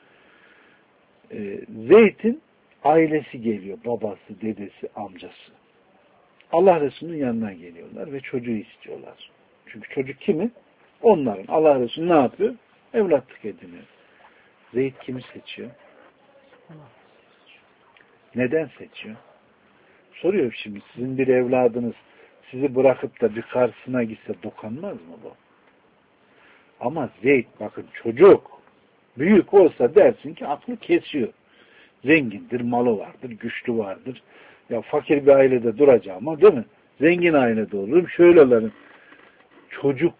[SPEAKER 1] Zeyd'in ailesi geliyor. Babası, dedesi, amcası. Allah Resulü'nün yanına geliyorlar ve çocuğu istiyorlar. Çünkü çocuk kimin? Onların. Allah Resulü ne yapıyor? Evlatlık ediniyor. Zeyd kimi seçiyor? Neden seçiyor? Soruyor şimdi. Sizin bir evladınız sizi bırakıp da bir karşısına gitse dokanmaz mı bu? Ama Zeyd bakın çocuk büyük olsa dersin ki aklı kesiyor. Zengindir, malı vardır, güçlü vardır. Ya fakir bir ailede duracağım ama değil mi? Zengin ailede olurum, şöyle olurum. Çocuk.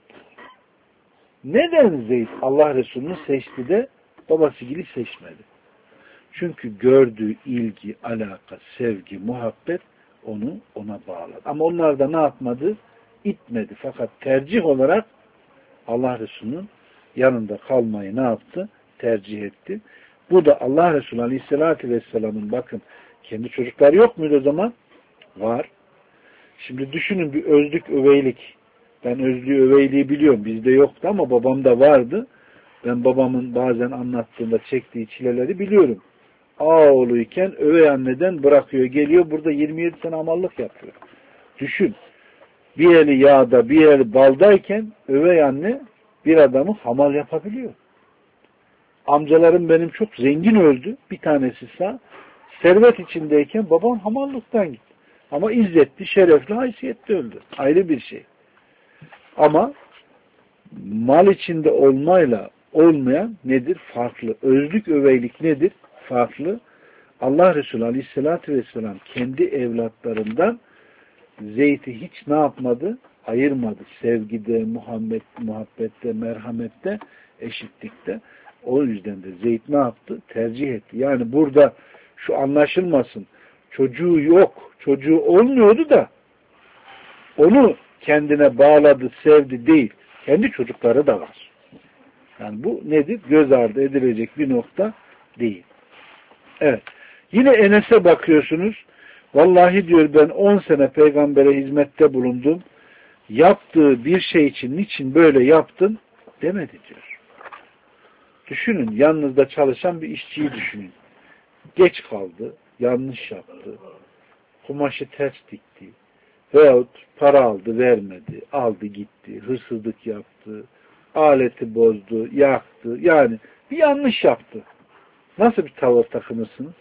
[SPEAKER 1] Neden Zeyd Allah Resulü'nü seçti de babası gibi seçmedi? Çünkü gördüğü ilgi, alaka, sevgi, muhabbet onu ona bağladı. Ama onlar da ne yapmadı? İtmedi. Fakat tercih olarak Allah Resulü'nün yanında kalmayı ne yaptı? Tercih etti. Bu da Allah Resulü Aleyhisselatü Vesselam'ın bakın kendi çocukları yok muydu o zaman? Var. Şimdi düşünün bir özlük, öveylik. Ben özlüğü, öveyliği biliyorum. Bizde yoktu ama babamda vardı. Ben babamın bazen anlattığında çektiği çileleri biliyorum. Oğluyken övey anneden bırakıyor, geliyor. Burada 27 sene amallık yapıyor. Düşün. Bir eli yağda, bir eli baldayken övey anne bir adamı hamal yapabiliyor. Amcalarım benim çok zengin öldü. Bir tanesi sağ. Servet içindeyken babam hamallıktan gitti. Ama izzetli, şerefli, haysiyetli öldü. Ayrı bir şey. Ama mal içinde olmayla olmayan nedir? Farklı. Özlük, öveylik nedir? Farklı. Allah Resulü Aleyhisselatü Vesselam kendi evlatlarından Zeyd'i hiç ne yapmadı? Ayırmadı. Sevgide, muhabbette, merhamette, eşitlikte. O yüzden de Zeyd ne yaptı? Tercih etti. Yani burada şu anlaşılmasın. Çocuğu yok. Çocuğu olmuyordu da onu kendine bağladı, sevdi değil. Kendi çocukları da var. Yani bu nedir? Göz ardı edilecek bir nokta değil. Evet. Yine Enes'e bakıyorsunuz. Vallahi diyor ben 10 sene peygambere hizmette bulundum. Yaptığı bir şey için niçin böyle yaptın demedi diyor. Düşünün yanınızda çalışan bir işçiyi düşünün. Geç kaldı, yanlış yaptı, kumaşı ters dikti veyahut para aldı vermedi, aldı gitti, hırsızlık yaptı, aleti bozdu, yaktı. Yani bir yanlış yaptı. Nasıl bir tavır takınırsınız?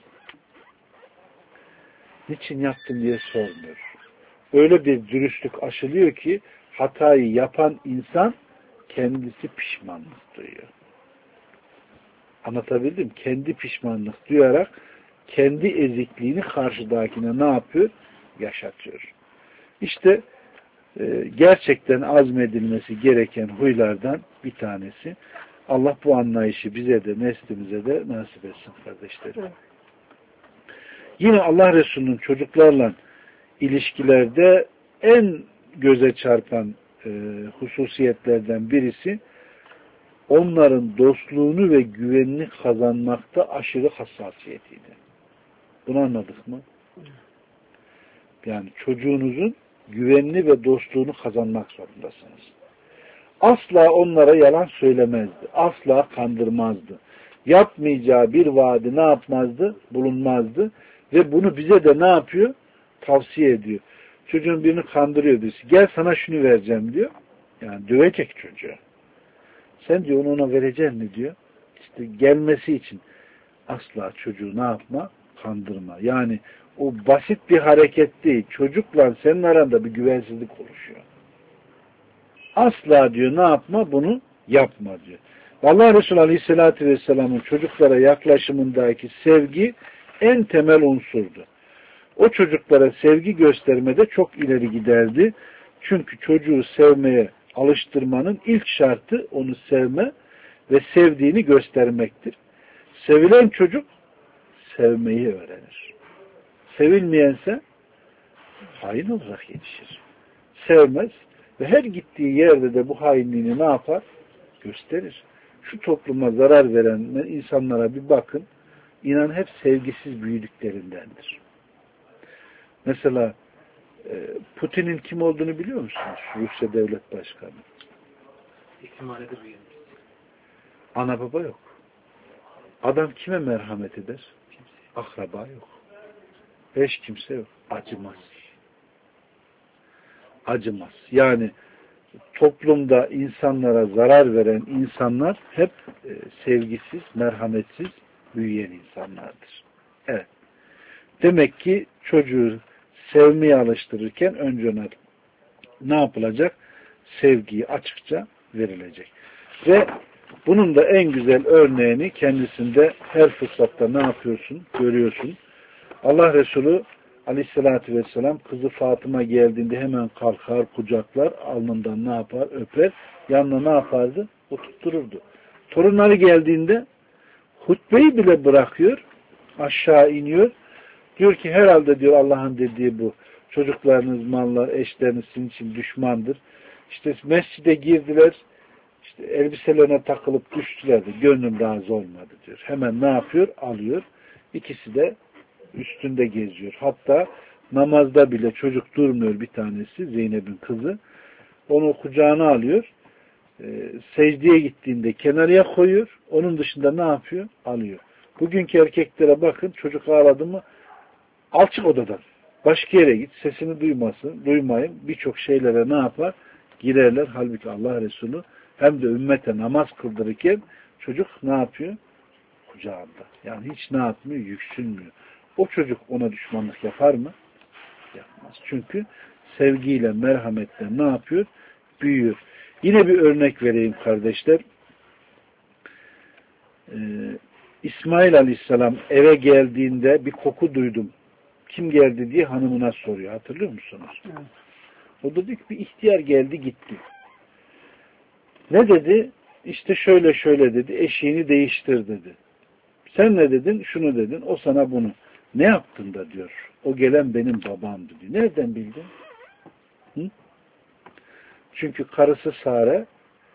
[SPEAKER 1] Niçin yaptın diye sormuyor. Öyle bir dürüstlük aşılıyor ki hatayı yapan insan kendisi pişmanlık duyuyor. Anlatabildim? Kendi pişmanlık duyarak kendi ezikliğini karşıdakine ne yapıyor? Yaşatıyor. İşte gerçekten azmedilmesi gereken huylardan bir tanesi. Allah bu anlayışı bize de neslimize de nasip etsin kardeşlerim. Yine Allah Resulü'nün çocuklarla ilişkilerde en göze çarpan hususiyetlerden birisi onların dostluğunu ve güvenini kazanmakta aşırı hassasiyetiydi. Bunu anladık mı? Yani çocuğunuzun güvenini ve dostluğunu kazanmak zorundasınız. Asla onlara yalan söylemezdi. Asla kandırmazdı. Yapmayacağı bir vaadi ne yapmazdı? Bulunmazdı. Ve bunu bize de ne yapıyor? Tavsiye ediyor. Çocuğun birini kandırıyor birisi. Gel sana şunu vereceğim diyor. Yani dövecek çocuğu. Sen diyor onu ona vereceksin mi diyor. İşte gelmesi için asla çocuğu ne yapma? Kandırma. Yani o basit bir hareket değil. Çocukla senin aranda bir güvensizlik oluşuyor. Asla diyor ne yapma? Bunu yapma diyor. Allah Resulü Aleyhisselatü Vesselam'ın çocuklara yaklaşımındaki sevgi en temel unsurdu. O çocuklara sevgi göstermede çok ileri giderdi. Çünkü çocuğu sevmeye alıştırmanın ilk şartı onu sevme ve sevdiğini göstermektir. Sevilen çocuk sevmeyi öğrenir. Sevilmeyense hain olarak yetişir. Sevmez ve her gittiği yerde de bu hainliğini ne yapar? Gösterir. Şu topluma zarar veren insanlara bir bakın. İnan hep sevgisiz büyüdüklerindendir. Mesela Putin'in kim olduğunu biliyor musunuz? Rusya Devlet Başkanı.
[SPEAKER 2] İhtimali de büyüyor.
[SPEAKER 1] Ana baba yok. Adam kime merhamet eder? Akraba yok. Hiç kimse yok. Acımaz. Acımaz. Yani toplumda insanlara zarar veren insanlar hep sevgisiz, merhametsiz büyüyen insanlardır. Evet. Demek ki çocuğu sevmeye alıştırırken önce ona ne yapılacak? Sevgiyi açıkça verilecek. Ve bunun da en güzel örneğini kendisinde her fırsatta ne yapıyorsun? Görüyorsun. Allah Resulü Aleyhisselatü Vesselam kızı Fatıma geldiğinde hemen kalkar, kucaklar, alnından ne yapar? Öper. Yanına ne yapardı? Oturttururdu. Torunları geldiğinde hutbeyi bile bırakıyor. Aşağı iniyor. Diyor ki herhalde diyor Allah'ın dediği bu. Çocuklarınız, mallar, eşleriniz sizin için düşmandır. İşte mescide girdiler. İşte elbiselerine takılıp düştüler de gönlüm razı olmadı diyor. Hemen ne yapıyor? Alıyor. İkisi de üstünde geziyor. Hatta namazda bile çocuk durmuyor bir tanesi. Zeynep'in kızı. Onu kucağına alıyor. Secdeye gittiğinde kenarıya koyuyor. Onun dışında ne yapıyor? Alıyor. Bugünkü erkeklere bakın. Çocuk ağladı mı alçık odadan. Başka yere git. Sesini duymayın. Birçok şeylere ne yapar? Girerler. Halbuki Allah Resulü hem de ümmete namaz kıldırırken çocuk ne yapıyor? Kucağında. Yani hiç ne yapmıyor? Yüksünmüyor. O çocuk ona düşmanlık yapar mı? Yapmaz. Çünkü sevgiyle, merhametle ne yapıyor? Büyüyor. Yine bir örnek vereyim kardeşler. İsmail Aleyhisselam eve geldiğinde bir koku duydum. Kim geldi diye hanımına soruyor. Hatırlıyor musunuz? Evet. O da diyor ki bir ihtiyar geldi gitti. Ne dedi? İşte şöyle şöyle dedi. Eşiğini değiştir dedi. Sen ne dedin? Şunu dedin. O sana bunu. Ne yaptın da diyor. O gelen benim babamdı diyor. Nereden bildin? Hı? Çünkü karısı Sare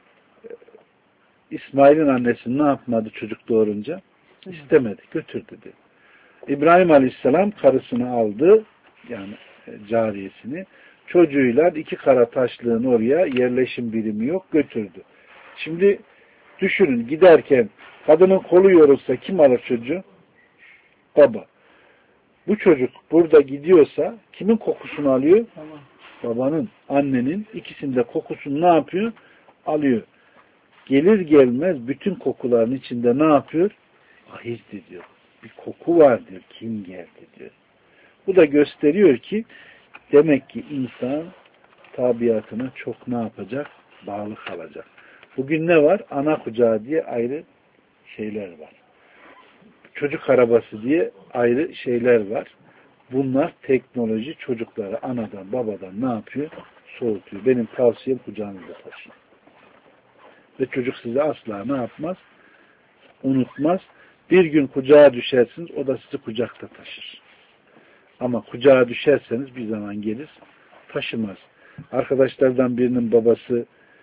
[SPEAKER 1] İsmail'in annesi ne yapmadı çocuk doğurunca? İstemedi. Götür dedi. İbrahim Aleyhisselam karısını aldı. Yani cariyesini. Çocuğuyla 2 kara taşlığın oraya yerleşim birimi yok. Götürdü. Şimdi düşünün giderken kadının kolu yorulsa kim alır çocuğu? Baba. Bu çocuk burada gidiyorsa kimin kokusunu alıyor? Tamam. Babanın, annenin ikisinde kokusunu ne yapıyor? Alıyor. Gelir gelmez bütün kokuların içinde ne yapıyor? Ahizdi diyor. Bir koku var diyor. Kim geldi diyor. Bu da gösteriyor ki demek ki insan tabiatına çok ne yapacak? Bağlı kalacak. Bugün ne var? Ana kucağı diye ayrı şeyler var. Çocuk arabası diye ayrı şeyler var. Bunlar teknoloji çocukları anadan babadan ne yapıyor? Soğutuyor. Benim tavsiyem kucağınızda taşıyın. Ve çocuk sizi asla ne yapmaz? Unutmaz. Bir gün kucağa düşersiniz, o da sizi kucakta taşır. Ama kucağa düşerseniz bir zaman gelir, taşımaz. Arkadaşlardan birinin babası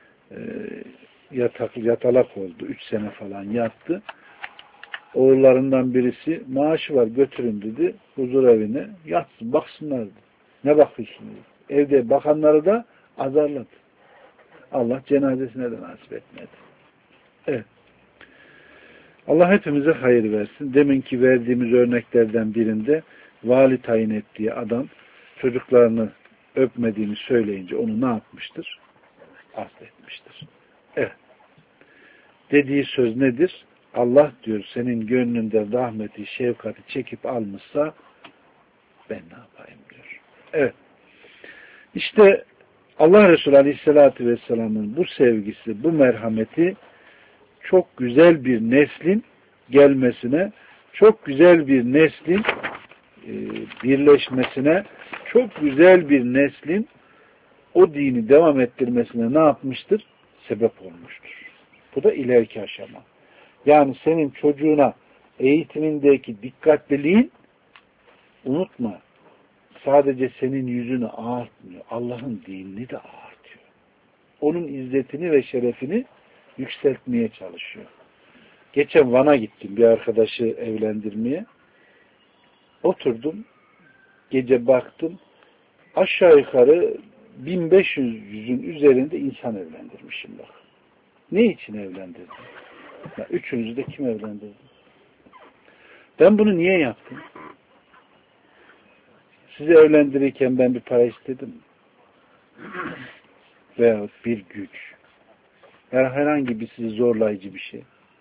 [SPEAKER 1] yatalak oldu. 3 sene falan yattı. Oğullarından birisi maaşı var götürün dedi huzur evine. Yatsın baksınlar dedi. Ne bakıyorsun dedi. Evde bakanları da azarladı. Allah cenazesine de nasip etmedi. Evet. Allah hepimize hayır versin. Deminki verdiğimiz örneklerden birinde vali tayin ettiği adam çocuklarını öpmediğini söyleyince onu ne yapmıştır? Affetmiştir. Evet. Dediği söz nedir? Allah diyor senin gönlünde rahmeti, şefkati çekip almışsa ben ne yapayım diyor. Evet. İşte Allah Resulü Aleyhisselatü Vesselam'ın bu sevgisi, bu merhameti çok güzel bir neslin gelmesine, çok güzel bir neslin birleşmesine, çok güzel bir neslin o dini devam ettirmesine ne yapmıştır? Sebep olmuştur. Bu da ileriki aşama. Yani senin çocuğuna eğitimindeki dikkatliliğin, unutma, sadece senin yüzünü ağartmıyor. Allah'ın dinini de ağartıyor. Onun izzetini ve şerefini yükseltmeye çalışıyor. Geçen Van'a gittim bir arkadaşı evlendirmeye. Oturdum. Gece baktım. Aşağı yukarı 1500'ün üzerinde insan evlendirmişim bak. Ne için evlendirdim? Ya üçünüzü de kim evlendirdi? Ben bunu niye yaptım? Sizi evlendirirken ben bir para istedim mi? Veya bir güç. Veya herhangi bir sizi zorlayıcı bir şey.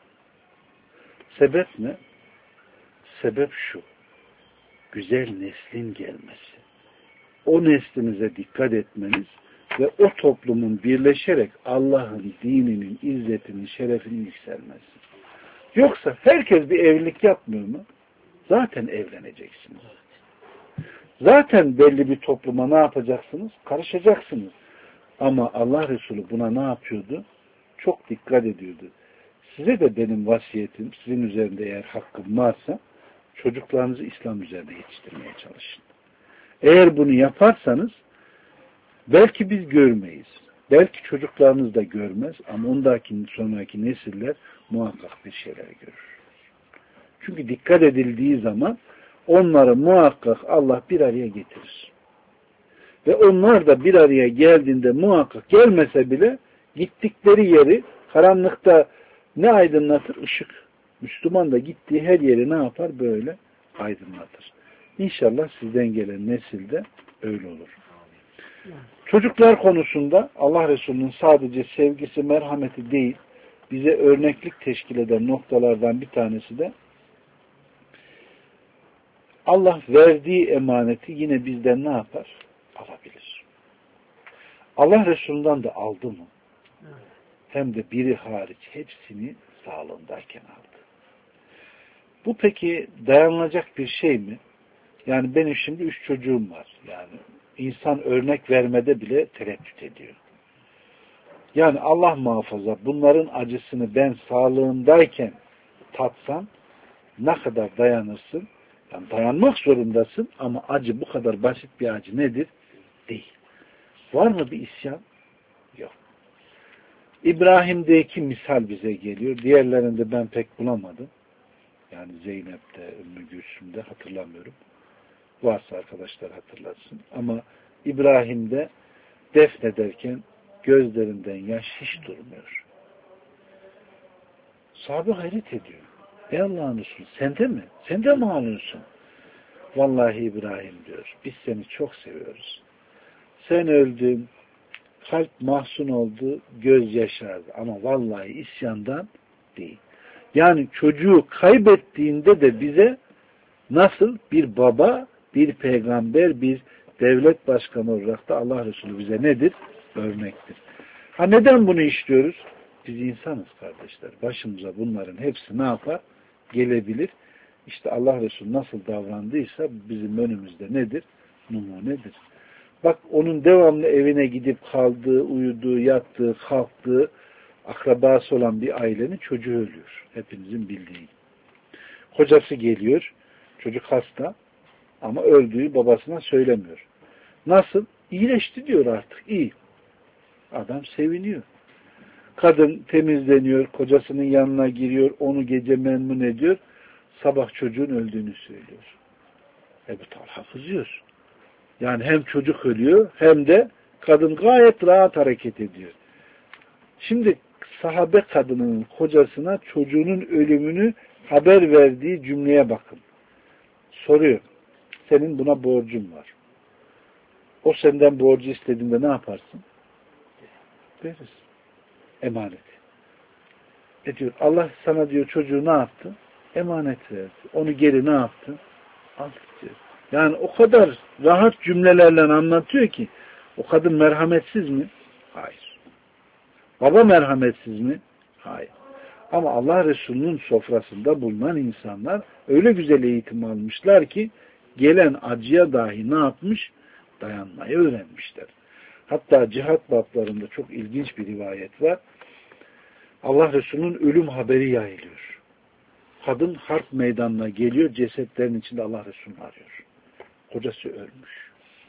[SPEAKER 1] Sebep ne? Sebep şu. Güzel neslin gelmesi. O neslinize dikkat etmeniz ve o toplumun birleşerek Allah'ın dininin, izzetinin, şerefinin yükselmesi. Yoksa herkes bir evlilik yapmıyor mu? Zaten evleneceksiniz. Zaten belli bir topluma ne yapacaksınız? Karışacaksınız. Ama Allah Resulü buna ne yapıyordu? Çok dikkat ediyordu. Size de benim vasiyetim, sizin üzerinde eğer hakkım varsa, çocuklarınızı İslam üzerinde yetiştirmeye çalışın. Eğer bunu yaparsanız, belki biz görmeyiz. Belki çocuklarınız da görmez ama ondaki sonraki nesiller muhakkak bir şeyler görür. Çünkü dikkat edildiği zaman onları muhakkak Allah bir araya getirir. Ve onlar da bir araya geldiğinde muhakkak gelmese bile gittikleri yeri karanlıkta ne aydınlatır? Işık. Müslüman da gittiği her yeri ne yapar? Böyle aydınlatır. İnşallah sizden gelen nesilde öyle olur. Çocuklar konusunda Allah Resulü'nün sadece sevgisi, merhameti değil, bize örneklik teşkil eden noktalardan bir tanesi de Allah verdiği emaneti yine bizden ne yapar? Alabilir. Allah Resulü'nden de aldı mı? Hem de biri hariç hepsini sağlığındayken aldı. Bu peki dayanılacak bir şey mi? Yani benim şimdi 3 çocuğum var. Yani insan örnek vermede bile tereddüt ediyor. Yani Allah muhafaza bunların acısını ben sağlığındayken tatsam ne kadar dayanırsın? Yani dayanmak zorundasın ama acı bu kadar basit bir acı nedir? Değil. Var mı bir isyan? Yok. İbrahim'deki misal bize geliyor. Diğerlerinde ben pek bulamadım. Yani Zeynep'te, Ümmü Gülsüm'de hatırlamıyorum. Varsa arkadaşlar hatırlatsın. Ama İbrahim'de defnederken gözlerinden yaş hiç durmuyor. Sahabe hayret ediyor. Ey Allah'ın Resulü sende mi? Sende mi ağlıyorsun? Vallahi İbrahim diyor. Biz seni çok seviyoruz. Sen öldün, kalp mahzun oldu, göz yaşardı. Ama vallahi isyandan değil. Yani çocuğu kaybettiğinde de bize nasıl bir baba, bir peygamber, bir devlet başkanı olarak da Allah Resulü bize nedir? Örnektir. Ha neden bunu işliyoruz? Biz insanız kardeşler. Başımıza bunların hepsi ne yapar? Gelebilir. İşte Allah Resulü nasıl davrandıysa bizim önümüzde nedir? Numunedir. Bak onun devamlı evine gidip kaldığı, uyuduğu, yattığı, kalktığı akrabası olan bir ailenin çocuğu ölüyor. Hepinizin bildiği. Kocası geliyor. Çocuk hasta ama öldüğü babasına söylemiyor. Nasıl? İyileşti diyor artık. İyi. Adam seviniyor. Kadın temizleniyor, kocasının yanına giriyor, onu gece memnun ediyor. Sabah çocuğun öldüğünü söylüyor. Ebu Talha kızıyor. Yani hem çocuk ölüyor hem de kadın gayet rahat hareket ediyor. Şimdi sahabe kadının kocasına çocuğunun ölümünü haber verdiği cümleye bakın. Soruyor. Senin buna borcun var. O senden borcu istediğinde ne yaparsın? Veririz. Emanet. Diyor Allah sana diyor çocuğu ne yaptı? Emanet verdi. Onu geri ne yaptı? Al diyor. Yani o kadar rahat cümlelerle anlatıyor ki o kadın merhametsiz mi? Hayır. Baba merhametsiz mi? Hayır. Ama Allah Resulü'nün sofrasında bulunan insanlar öyle güzel eğitim almışlar ki gelen acıya dahi ne yapmış? Dayanmayı öğrenmişler. Hatta cihat bablarında çok ilginç bir rivayet var. Allah Resulü'nün ölüm haberi yayılıyor. Kadın harp meydanına geliyor, cesetlerin içinde Allah Resulü'nü arıyor. Kocası ölmüş.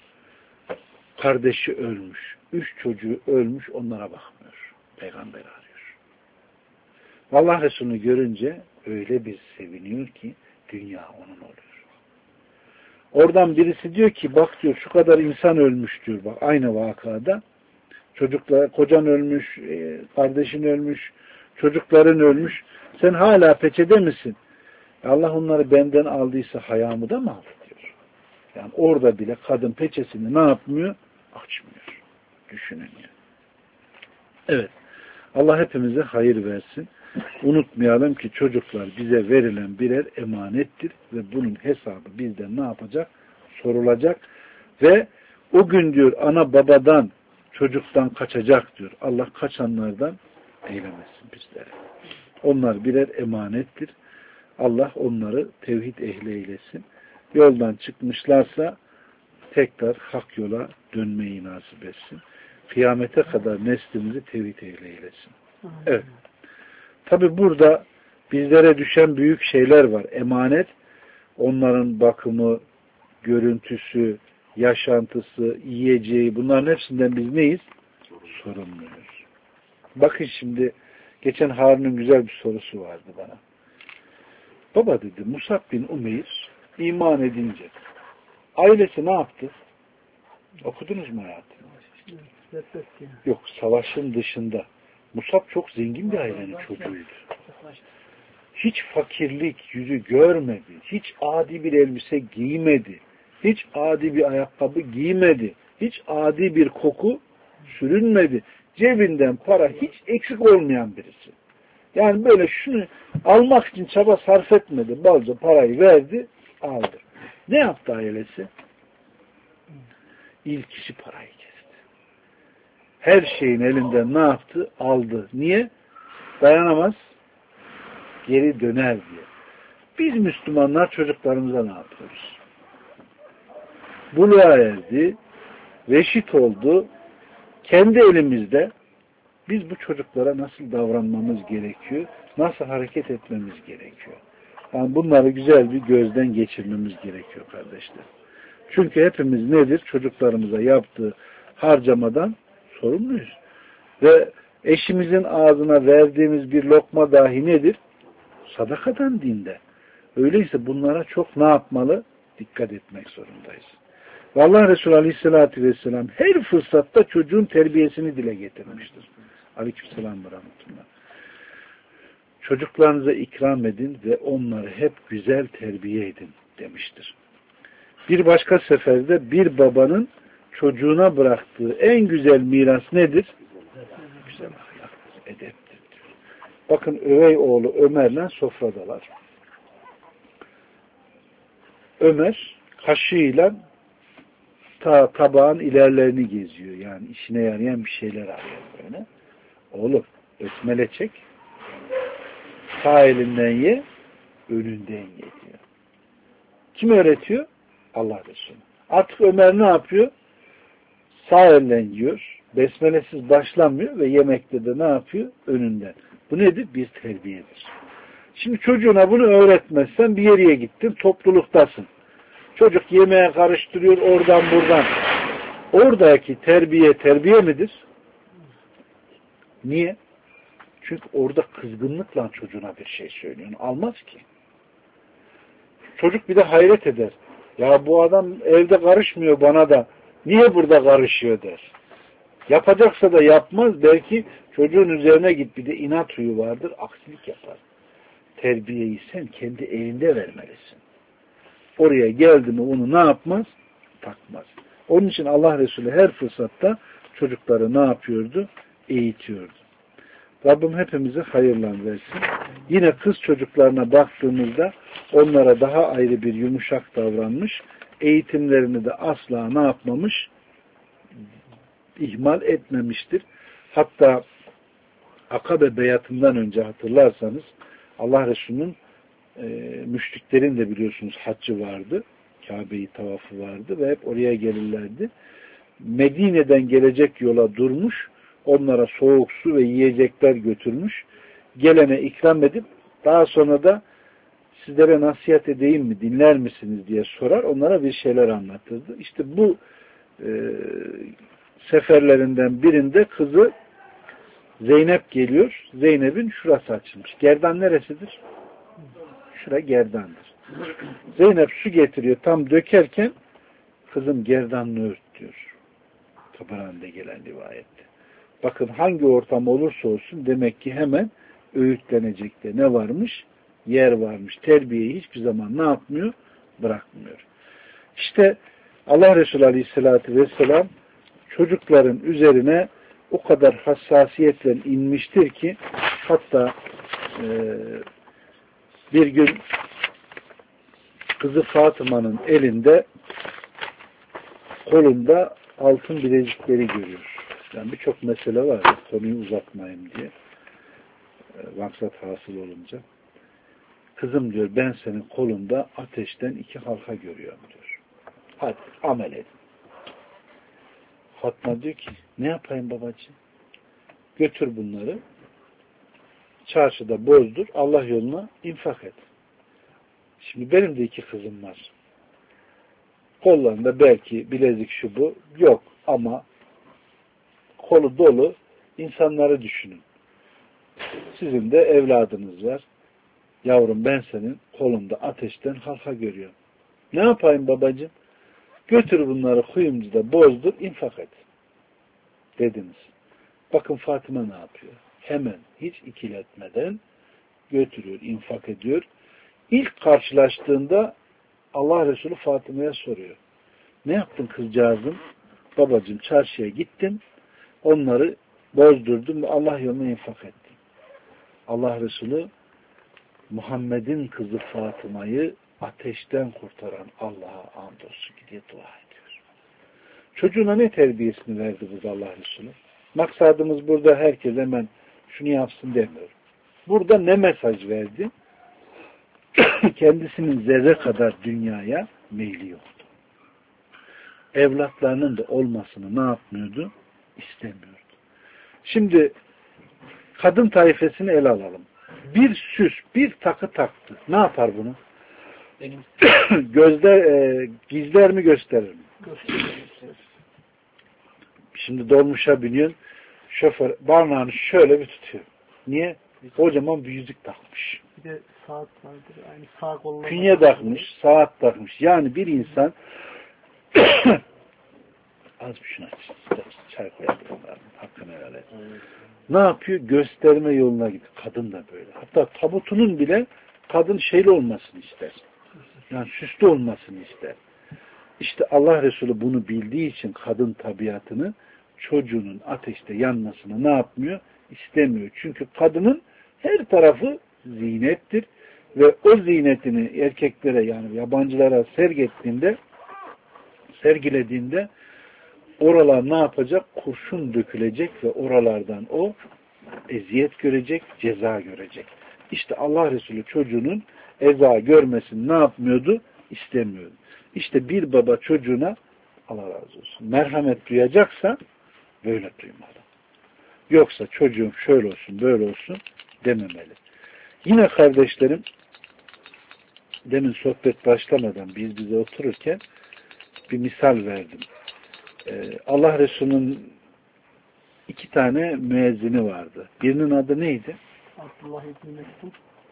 [SPEAKER 1] Kardeşi ölmüş. 3 çocuğu ölmüş, onlara bakmıyor. Peygamber arıyor. Allah Resulü'nü görünce öyle bir seviniyor ki dünya onun oluyor. Oradan birisi diyor ki bak diyor şu kadar insan ölmüş diyor. Bak aynı vakada. Çocuklar, kocan ölmüş, kardeşin ölmüş, çocukların ölmüş. Sen hala peçede misin? Allah onları benden aldıysa hayamı da mı aldı diyor. Yani orada bile kadın peçesini ne yapmıyor? Açmıyor. Düşünün yani. Evet. Allah hepimize hayır versin. Unutmayalım ki çocuklar bize verilen birer emanettir ve bunun hesabı bizden ne yapacak? Sorulacak ve o gün diyor ana babadan çocuktan kaçacak diyor. Allah kaçanlardan eylemesin bizleri. Onlar birer emanettir. Allah onları tevhid ehli eylesin. Yoldan çıkmışlarsa tekrar hak yola dönmeyi nasip etsin. Kıyamete kadar neslimizi tevhid ehli eylesin. Evet. Tabi burada bizlere düşen büyük şeyler var. Emanet, onların bakımı, görüntüsü, yaşantısı, yiyeceği, bunların hepsinden biz neyiz? Sorumluyuz. Bakın şimdi, geçen Harun'un güzel bir sorusu vardı bana. Baba dedi, Musab bin Umeyr iman edince ailesi ne yaptı? Okudunuz mu hayatım? Yok, savaşın dışında. Musab çok zengin bir ailenin çocuğuydu. Hiç fakirlik yüzü görmedi. Hiç adi bir elbise giymedi. Hiç adi bir ayakkabı giymedi. Hiç adi bir koku sürünmedi. Cebinden para hiç eksik olmayan birisi. Yani böyle şunu almak için çaba sarf etmedi. Balca parayı verdi, aldı. Ne yaptı ailesi? İlk kişi parayı kesti. Her şeyin elinden ne yaptı? Aldı. Niye? Dayanamaz. Geri döner diye. Biz Müslümanlar çocuklarımıza ne yapıyoruz? Buluğa erdi, reşit oldu. Kendi elimizde biz bu çocuklara nasıl davranmamız gerekiyor? Nasıl hareket etmemiz gerekiyor? Yani bunları güzel bir gözden geçirmemiz gerekiyor kardeşler. Çünkü hepimiz nedir? Çocuklarımıza yaptığı harcamadan sorumluyuz. Ve eşimizin ağzına verdiğimiz bir lokma dahi nedir? Sadakadan dinde. Öyleyse bunlara çok ne yapmalı? Dikkat etmek zorundayız. Ve Allah Resulü Aleyhisselatü Vesselam her fırsatta çocuğun terbiyesini dile getirmiştir. Aleykümselam ve rahmetullah. Çocuklarınıza ikram edin ve onları hep güzel terbiye edin demiştir. Bir başka seferde bir babanın çocuğuna bıraktığı en güzel miras nedir? Güzel ahlaktır, edeptir diyor. Bakın övey oğlu Ömer'le sofradalar. Ömer kaşığıyla tabağın ilerlerini geziyor. Yani işine yarayan bir şeyler arıyor böyle. Oğlum besmele çek. Sağ elinden ye, önünden ye diyor. Kim öğretiyor? Allah Resulü. Artık Ömer ne yapıyor? Sağ elinden yiyor. Besmelesiz başlamıyor ve yemekte de ne yapıyor? Önünden. Bu nedir? Bir terbiyedir. Şimdi çocuğuna bunu öğretmezsen bir yere gittin, topluluktasın. Çocuk yemeğe karıştırıyor oradan buradan. Oradaki terbiye midir? Niye? Çünkü orada kızgınlıkla çocuğuna bir şey söylüyorsun. Almaz ki. Çocuk bir de hayret eder. Ya bu adam evde karışmıyor bana da niye burada karışıyor der. Yapacaksa da yapmaz. Belki çocuğun üzerine git bir de inat huyu vardır. Aksilik yapar. Terbiyeyi sen kendi evinde vermelisin. Oraya geldi mi onu ne yapmaz? Takmaz. Onun için Allah Resulü her fırsatta çocukları ne yapıyordu? Eğitiyordu. Rabbim hepimize hayırlar versin. Yine kız çocuklarına baktığımızda onlara daha ayrı bir yumuşak davranmış. Eğitimlerini de asla ne yapmamış? İhmal etmemiştir. Hatta Akabe beyatından önce hatırlarsanız Allah Resulü'nün müşriklerin de biliyorsunuz haccı vardı. Kabe'yi tavafı vardı ve hep oraya gelirlerdi. Medine'den gelecek yola durmuş, onlara soğuk su ve yiyecekler götürmüş. Gelene ikram edip daha sonra da sizlere nasihat edeyim mi, dinler misiniz diye sorar. Onlara bir şeyler anlatırdı. İşte bu seferlerinden birinde kızı Zeynep geliyor. Zeynep'in şurası açılmış. Gerdan neresidir? Şura gerdandır. Zeynep su getiriyor. Tam dökerken kızım gerdanını ört diyor. Tabarani'de gelen rivayette. Bakın hangi ortam olursa olsun demek ki hemen öğütlenecek de ne varmış? Yer varmış. Terbiyeyi hiçbir zaman ne yapmıyor? Bırakmıyor. İşte Allah Resulü Aleyhisselatü Vesselam çocukların üzerine o kadar hassasiyetle inmiştir ki hatta bir gün kızı Fatıma'nın elinde kolunda altın bilezikleri görüyor. Yani birçok mesele var. Konuyu uzatmayayım diye. Maksat hasıl olunca. Kızım diyor ben senin kolunda ateşten 2 halka görüyorum diyor. Hadi amel edin. Fatma diyor ki ne yapayım babacığım? Götür bunları çarşıda bozdur. Allah yoluna infak et. Şimdi benim de 2 kızım var. Kollarında belki bilezik şu bu yok ama kolu dolu insanları düşünün. Sizin de evladınız var. Yavrum ben senin kolunda ateşten halka görüyorum. Ne yapayım babacığım? Götür bunları kuyumcuda bozdur, infak et. Dediniz. Bakın Fatıma ne yapıyor? Hemen hiç ikiletmeden götürüyor, infak ediyor. İlk karşılaştığında Allah Resulü Fatıma'ya soruyor. Ne yaptın kızcağızım? Babacığım çarşıya gittim. Onları bozdurdum ve Allah yoluna infak ettim. Allah Resulü Muhammed'in kızı Fatıma'yı ateşten kurtaran Allah'a andolsun diye dua ediyor. Çocuğuna ne terbiyesini verdi bu Allah Resulü? Maksadımız burada herkes hemen şunu yapsın demiyor. Burada ne mesaj verdi? Kendisinin zerre kadar dünyaya meyli yoktu. Evlatlarının da olmasını ne yapmıyordu? İstemiyordu. Şimdi kadın taifesini ele alalım. Bir süs, bir takı taktı. Ne yapar bunu? Gizler mi gösterir mi?
[SPEAKER 3] Gösterir.
[SPEAKER 1] Şimdi dolmuşa biniyorsun. Şoför barnağını şöyle bir tutuyor. Niye? Kocaman bir yüzük takmış.
[SPEAKER 3] Bir de saat vardır. Yani sağ kolla.
[SPEAKER 1] Künye takmış, saat takmış. Yani bir insan az bir şuna çay koyabilirim. Hakkını helal et. Ne yapıyor? Gösterme yoluna gidiyor. Kadın da böyle. Hatta tabutunun bile kadın şeyli olmasını ister. Yani süslü olmasını ister. İşte Allah Resulü bunu bildiği için kadın tabiatını çocuğunun ateşte yanmasını ne yapmıyor? İstemiyor. Çünkü kadının her tarafı zinettir ve o zinetini erkeklere yani yabancılara sergilediğinde oralar ne yapacak? Kurşun dökülecek ve oralardan o eziyet görecek, ceza görecek. İşte Allah Resulü çocuğunun eza görmesini ne yapmıyordu? İstemiyordu. İşte bir baba çocuğuna Allah razı olsun merhamet duyacaksa böyle duymalı. Yoksa çocuğum şöyle olsun, böyle olsun dememeli. Yine kardeşlerim demin sohbet başlamadan biz bize otururken bir misal verdim. Allah Resulü'nün 2 tane müezzini vardı. Birinin adı neydi?
[SPEAKER 3] Abdullah İbni Mesud.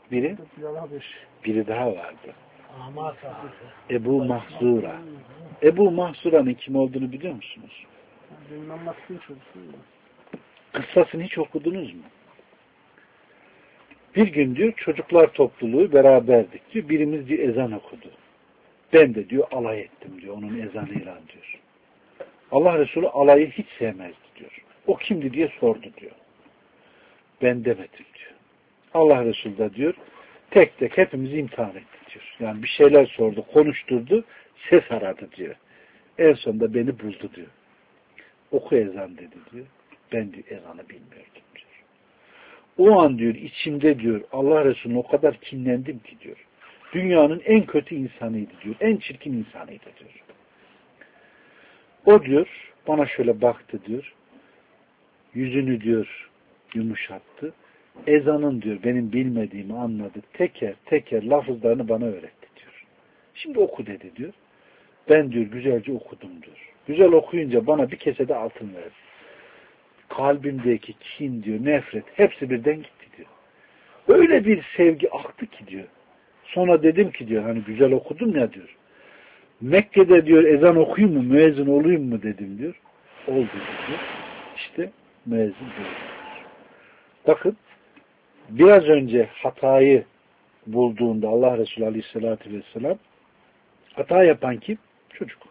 [SPEAKER 1] Biri daha vardı. Ebu Mahzura. Ebu Mahzura'nın kim olduğunu biliyor musunuz?
[SPEAKER 3] Benim anlattığım çocuğum.
[SPEAKER 1] Kıssasını hiç okudunuz mu? Bir gün diyor çocuklar topluluğu beraberdik diyor. Birimiz diyor ezan okudu. Ben de diyor alay ettim diyor onun ezanıyla diyor. Allah Resulü alayı hiç sevmezdi diyor. O kimdi diye sordu diyor. Ben demedim diyor. Allah Resulü de diyor tek tek hepimizi imtihan etti diyor. Yani bir şeyler sordu, konuşturdu, ses aradı diyor. En sonunda beni buldu diyor. Oku ezan dedi diyor. Ben diyor ezanı bilmiyordum diyor. O an diyor içimde diyor Allah Resulü'ne o kadar kinlendim ki diyor. Dünyanın en kötü insanıydı diyor. En çirkin insanıydı diyor. O diyor bana şöyle baktı diyor. Yüzünü diyor yumuşattı. ezanın diyor benim bilmediğimi anladı. Teker teker lafızlarını bana öğretti diyor. Şimdi oku dedi diyor. Ben diyor güzelce okudum diyor. Güzel okuyunca bana bir kesede altın verdi. Kalbimdeki kin diyor, nefret hepsi birden gitti diyor. Öyle bir sevgi aktı ki diyor. Sonra dedim ki diyor hani güzel okudum ya diyor. Mekke'de diyor ezan okuyayım mı, müezzin olayım mı dedim diyor. Oldu diyor. İşte müezzin diyor. Bakın biraz önce hatayı bulduğunda Allah Resulü Aleyhisselatü Vesselam hata yapan kim? Çocuk.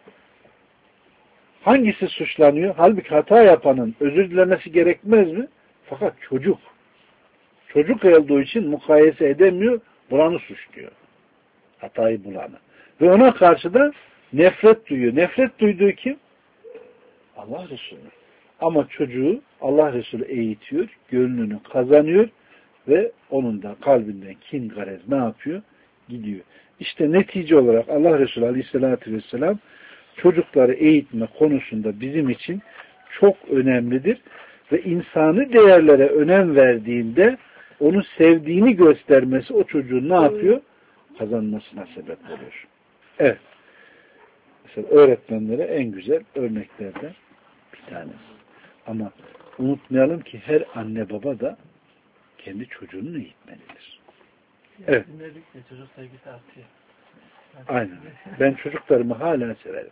[SPEAKER 1] Hangisi suçlanıyor? Halbuki hata yapanın özür dilemesi gerekmez mi? Fakat çocuk. Çocuk olduğu için mukayese edemiyor, bulanı suçluyor. Hatayı bulanı. Ve ona karşı da nefret duyuyor. Nefret duyduğu kim? Allah Resulü. Ama çocuğu Allah Resulü eğitiyor, gönlünü kazanıyor ve onun da kalbinden kin garez ne yapıyor? Gidiyor. İşte netice olarak Allah Resulü Aleyhisselatü Vesselam çocukları eğitme konusunda bizim için çok önemlidir ve insani değerlere önem verdiğinde onu sevdiğini göstermesi o çocuğun ne yapıyor? Kazanmasına sebep oluyor. Evet. Mesela öğretmenlere en güzel örneklerden bir tanesi. Ama unutmayalım ki her anne baba da kendi çocuğunu eğitmelidir. Evet.
[SPEAKER 2] Çocuk sevgisi artıyor.
[SPEAKER 1] Aynen. Ben çocuklarımı hala severim.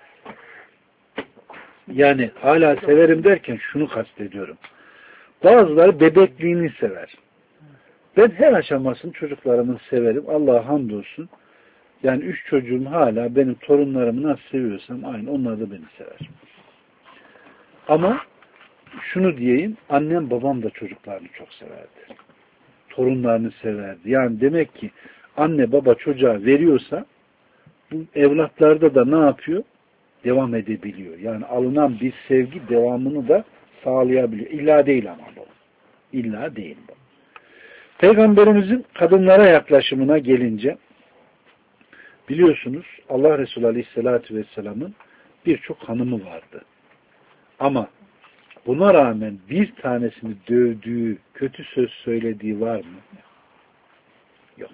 [SPEAKER 1] Yani hala severim derken şunu kastediyorum. Bazıları bebekliğini sever. Ben her aşamasını çocuklarımı severim. Allah'a hamdolsun. Yani 3 çocuğum hala benim torunlarımı nasıl seviyorsam aynı onlar da beni sever. Ama şunu diyeyim, annem babam da çocuklarını çok severdi. Torunlarını severdi. Yani demek ki anne baba çocuğa veriyorsa bu evlatlarda da ne yapıyor? Devam edebiliyor. Yani alınan bir sevgi devamını da sağlayabiliyor. İlla değil ama bu. İlla değil bu. Peygamberimizin kadınlara yaklaşımına gelince biliyorsunuz Allah Resulü Aleyhisselatü Vesselam'ın birçok hanımı vardı. Ama buna rağmen bir tanesini dövdüğü, kötü söz söylediği var mı? Yok.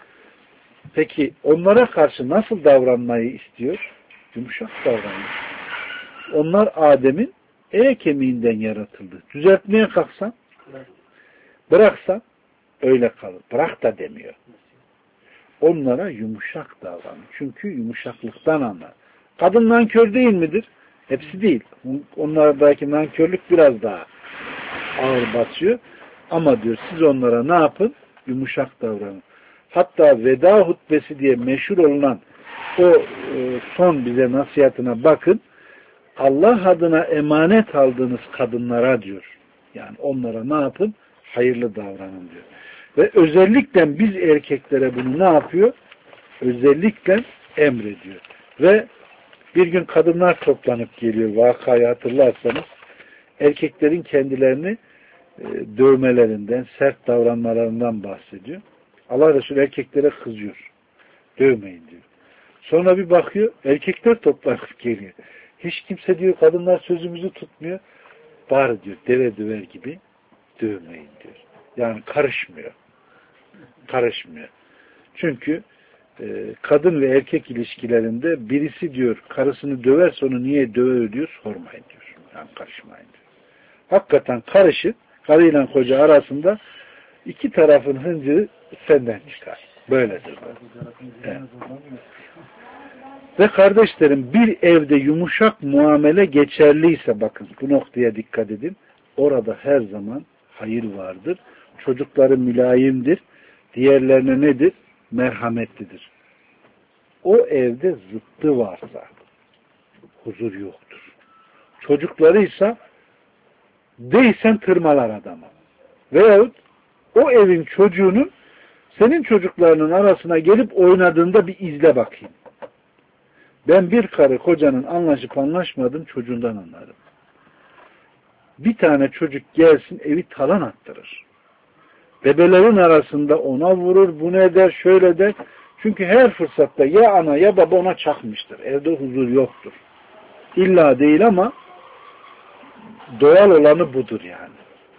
[SPEAKER 1] Peki onlara karşı nasıl davranmayı istiyor? Yumuşak davranıyor. Onlar Adem'in kemiğinden yaratıldı. Düzeltmeye kalksan, bıraksan öyle kalır. Bırak da demiyor. Onlara yumuşak davranıyor. Çünkü yumuşaklıktan anlar. Kadın nankör değil midir? Hepsi değil. Onlardaki nankörlük biraz daha ağır basıyor. Ama diyor siz onlara ne yapın? Yumuşak davranın. Hatta veda hutbesi diye meşhur olunan o son bize nasihatine bakın. Allah adına emanet aldığınız kadınlara diyor. Yani onlara ne yapın? Hayırlı davranın diyor. Ve özellikle biz erkeklere bunu ne yapıyor? Özellikle emrediyor. Ve bir gün kadınlar toplanıp geliyor. Vakayı hatırlarsanız erkeklerin kendilerini dövmelerinden, sert davranmalarından bahsediyor. Allah Resulü erkeklere kızıyor. Dövmeyin diyor. Sonra bir bakıyor, erkekler toplanıp geliyor. Hiç kimse diyor, kadınlar sözümüzü tutmuyor. Bari diyor, deve döver gibi dövmeyin diyor. Yani karışmıyor. Karışmıyor. Çünkü kadın ve erkek ilişkilerinde birisi diyor, karısını döverse onu niye döver diyor, sormayın diyor. Yani karışmayın diyor. Hakikaten karışık, karıyla koca arasında iki tarafın hıncı senden çıkar. Böyledir. Evet. Ve kardeşlerim bir evde yumuşak muamele geçerliyse bakın bu noktaya dikkat edin. Orada her zaman hayır vardır. Çocukları mülayimdir. Diğerlerine nedir? Merhametlidir. O evde zıttı varsa huzur yoktur. Çocukları ise değilsen tırmalar adamı. Veyahut o evin çocuğunun senin çocuklarının arasına gelip oynadığında bir izle bakayım. Ben bir karı kocanın anlaşıp anlaşmadığını çocuğundan anlarım. Bir tane çocuk gelsin evi talan attırır. Bebelerin arasında ona vurur, bunu eder, şöyle der. Çünkü her fırsatta ya ana ya baba ona çakmıştır. Evde huzur yoktur. İlla değil ama doğal olanı budur yani.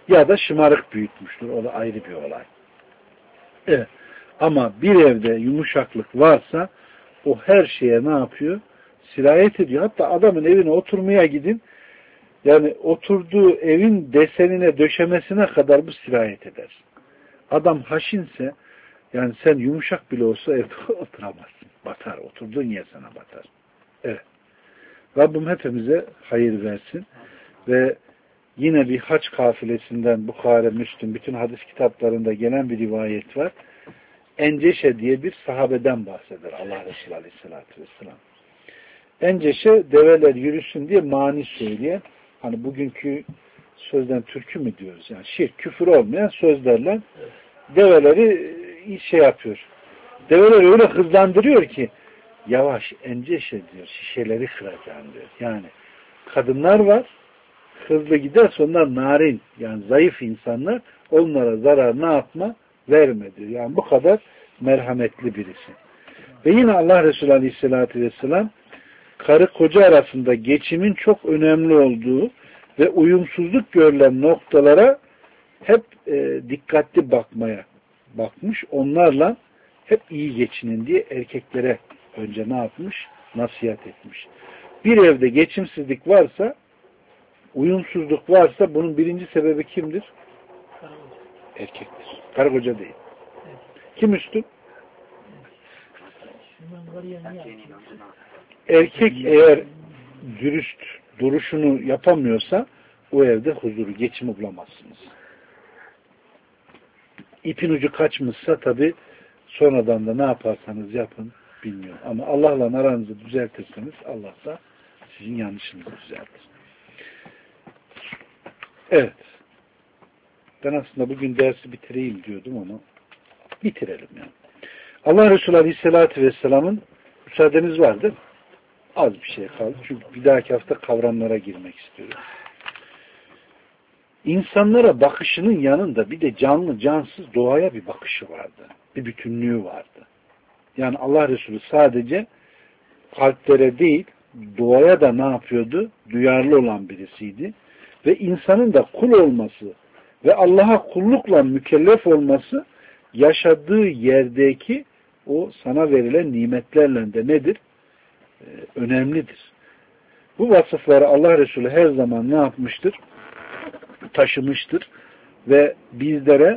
[SPEAKER 1] Ya da şımarık büyütmüştür. O da ayrı bir olay. Evet. Ama bir evde yumuşaklık varsa o her şeye ne yapıyor? Sirayet ediyor. Hatta adamın evine oturmaya gidin, yani oturduğu evin desenine, döşemesine kadar bu sirayet eder. Adam haşinse, yani sen yumuşak bile olsa evde oturamazsın. Batar. Oturduğun yer sana batar. Evet. Rabbim hepimize hayır versin. Ve yine bir hac kafilesinden Bukhari, Müslüm, bütün hadis kitaplarında gelen bir rivayet var. Enceşe diye bir sahabeden bahseder Allah Resulü Aleyhisselatü Vesselam. Enceşe develer yürüsün diye mani söyleyen, hani bugünkü sözden türkü mü diyoruz, yani şirk, küfür olmayan sözlerle develeri şey yapıyor. Develeri öyle hızlandırıyor ki yavaş Enceşe diyor, şişeleri kıracağım diyor. Yani kadınlar var, hızlı giderse onlar narin, yani zayıf insanlar, onlara zarar ne yapma? Verme diyor. Yani bu kadar merhametli birisi. Ve yine Allah Resulü Aleyhisselatü Vesselam karı koca arasında geçimin çok önemli olduğu ve uyumsuzluk görülen noktalara hep dikkatli bakmış. Onlarla hep iyi geçinin diye erkeklere önce ne yapmış? Nasihat etmiş. Bir evde geçimsizlik varsa, uyumsuzluk varsa bunun birinci sebebi kimdir? Erkektir. Karı koca değil. Kim üstün? Erkek eğer dürüst duruşunu yapamıyorsa o evde huzuru, geçimi bulamazsınız. İpin ucu kaçmışsa tabi sonradan da ne yaparsanız yapın bilmiyorum. Ama Allah'la aranızı düzeltirseniz Allah da sizin yanlışınızı düzeltir. Evet. Ben aslında bugün dersi bitireyim diyordum ama bitirelim yani. Allah Resulü Aleyhisselatü Vesselam'ın müsaadeniz var değil mi? Az bir şey kaldı. Çünkü bir dahaki hafta kavramlara girmek istiyorum. İnsanlara bakışının yanında bir de canlı cansız doğaya bir bakışı vardı. Bir bütünlüğü vardı. Yani Allah Resulü sadece kalplere değil doğaya da ne yapıyordu? Duyarlı olan birisiydi. Ve insanın da kul olması ve Allah'a kullukla mükellef olması yaşadığı yerdeki o sana verilen nimetlerle de nedir? Önemlidir. Bu vasıfları Allah Resulü her zaman ne yapmıştır? Taşımıştır. Ve bizlere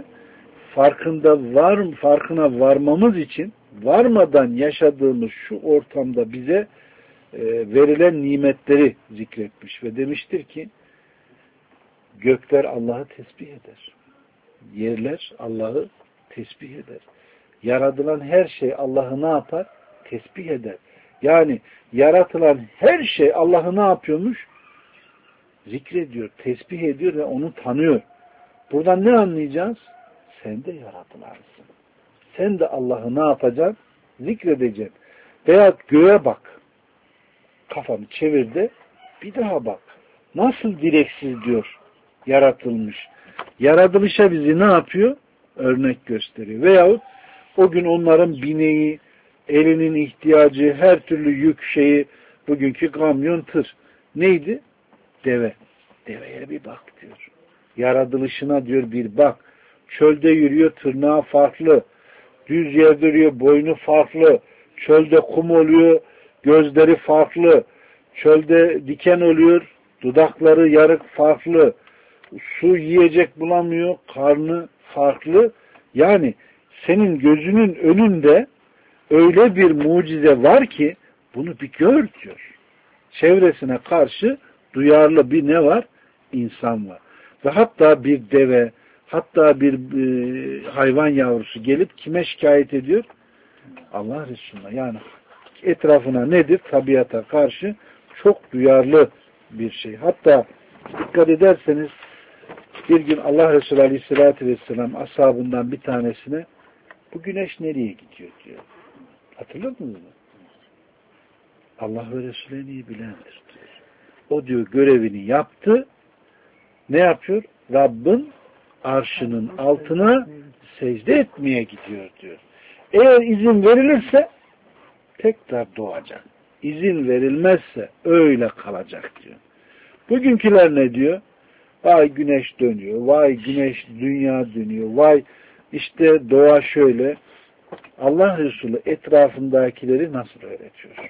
[SPEAKER 1] farkına varmamız için varmadan yaşadığımız şu ortamda bize verilen nimetleri zikretmiş ve demiştir ki gökler Allah'ı tesbih eder. Yerler Allah'ı tesbih eder. Yaratılan her şey Allah'ı ne yapar? Tesbih eder. Yani yaratılan her şey Allah'ı ne yapıyormuş? Zikrediyor, tesbih ediyor ve onu tanıyor. Buradan ne anlayacağız? Sen de yaratılansın. Sen de Allah'ı ne yapacaksın? Zikredeceksin. Veyahut göğe bak. Kafanı çevir de bir daha bak. Nasıl direksiz diyor yaratılmış. Yaratılışa bizi ne yapıyor? Örnek gösteriyor. Veyahut o gün onların bineği, elinin ihtiyacı, her türlü yük şeyi, bugünkü kamyon, tır. Neydi? Deve. Deveye bir bak diyor. Yaratılışına diyor bir bak. Çölde yürüyor, tırnağı farklı. Düz yerde yürüyor, boynu farklı. Çölde kum oluyor, gözleri farklı. Çölde diken oluyor, dudakları yarık farklı. Su yiyecek bulamıyor, karnı farklı. Yani senin gözünün önünde öyle bir mucize var ki bunu bir gör diyor. Çevresine karşı duyarlı bir ne var? İnsan var. Ve hatta bir deve, hatta bir hayvan yavrusu gelip kime şikayet ediyor? Allah Resulü'ne. Yani etrafına nedir? Tabiata karşı çok duyarlı bir şey. Hatta dikkat ederseniz bir gün Allah Resulü Aleyhisselatü Vesselam ashabından bir tanesine bu güneş nereye gidiyor diyor. Hatırladınız mı? Allah ve Resulü en iyi bilendir diyor. O diyor görevini yaptı. Ne yapıyor? Rabbin arşının altına secde etmeye gidiyor diyor. Eğer izin verilirse tekrar doğacak. İzin verilmezse öyle kalacak diyor. Bugünküler ne diyor? Vay güneş dönüyor, vay güneş dünya dönüyor, vay işte doğa şöyle. Allah Resulü etrafındakileri nasıl öğretiyor?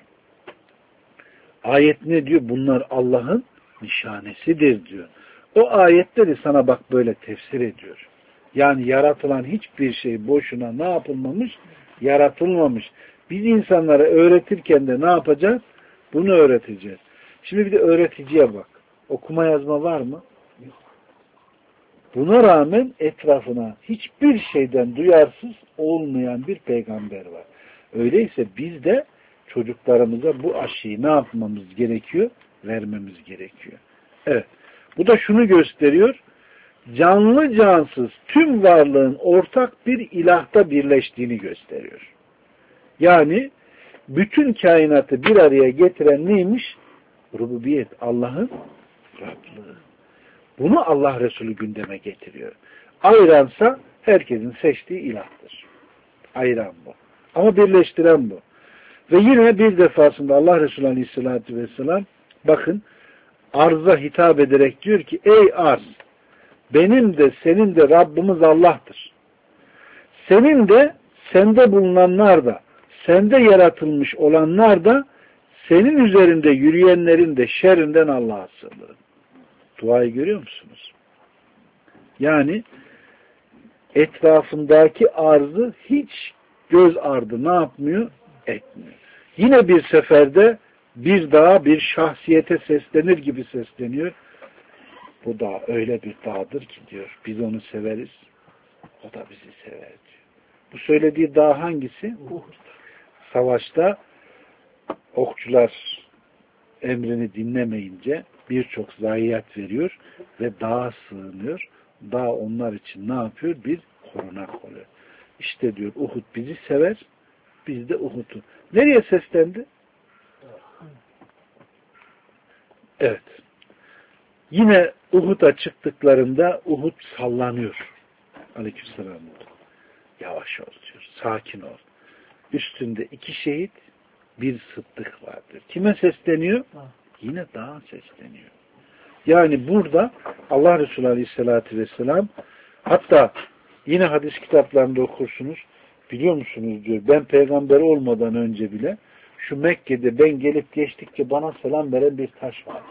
[SPEAKER 1] Ayet ne diyor? Bunlar Allah'ın nişanesidir diyor. O ayetleri sana bak böyle tefsir ediyor. Yani yaratılan hiçbir şey boşuna ne yapılmamış? Yaratılmamış. Biz insanlara öğretirken de ne yapacağız? Bunu öğreteceğiz. Şimdi bir de öğreticiye bak. Okuma yazma var mı? Yok. Buna rağmen etrafına hiçbir şeyden duyarsız olmayan bir peygamber var. Öyleyse biz de çocuklarımıza bu aşıyı ne yapmamız gerekiyor? Vermemiz gerekiyor. Evet. Bu da şunu gösteriyor. Canlı cansız tüm varlığın ortak bir ilahta birleştiğini gösteriyor. Yani bütün kainatı bir araya getiren neymiş? Rububiyet, Allah'ın Rablığı. Bunu Allah Resulü gündeme getiriyor. Ayransa herkesin seçtiği ilahtır. Ayran bu. Ama birleştiren bu. Ve yine bir defasında Allah Resulü Aleyhisselatü Vesselam bakın arza hitap ederek diyor ki ey arz benim de senin de Rabbimiz Allah'tır. Senin de sende bulunanlar da sende yaratılmış olanlar da senin üzerinde yürüyenlerin de şerrinden Allah'a sığınırım. Duayı görüyor musunuz? Yani etrafındaki arzı hiç göz ardı ne yapmıyor? Etmiyor. Yine bir seferde bir dağa bir şahsiyete seslenir gibi sesleniyor. Bu dağ öyle bir dağdır ki diyor. Biz onu severiz. O da bizi sever diyor. Bu söylediği dağ hangisi? Savaşta okçular emrini dinlemeyince birçok zayiat veriyor ve dağa sığınıyor. Dağ onlar için ne yapıyor? Bir korunak oluyor. İşte diyor Uhud bizi sever, biz de Uhud'u. Nereye seslendi? Evet. Yine Uhud'a çıktıklarında Uhud sallanıyor. Aleykümselam. Yavaş ol diyor. Sakin ol. Üstünde 2 şehit, bir sıddık vardır. Kime sesleniyor? Yine dağa sesleniyor. Yani burada Allah Resulü Aleyhisselatü Vesselam hatta yine hadis kitaplarında okursunuz. Biliyor musunuz diyor. Ben peygamber olmadan önce bile şu Mekke'de ben gelip geçtikçe bana selam veren bir taş var.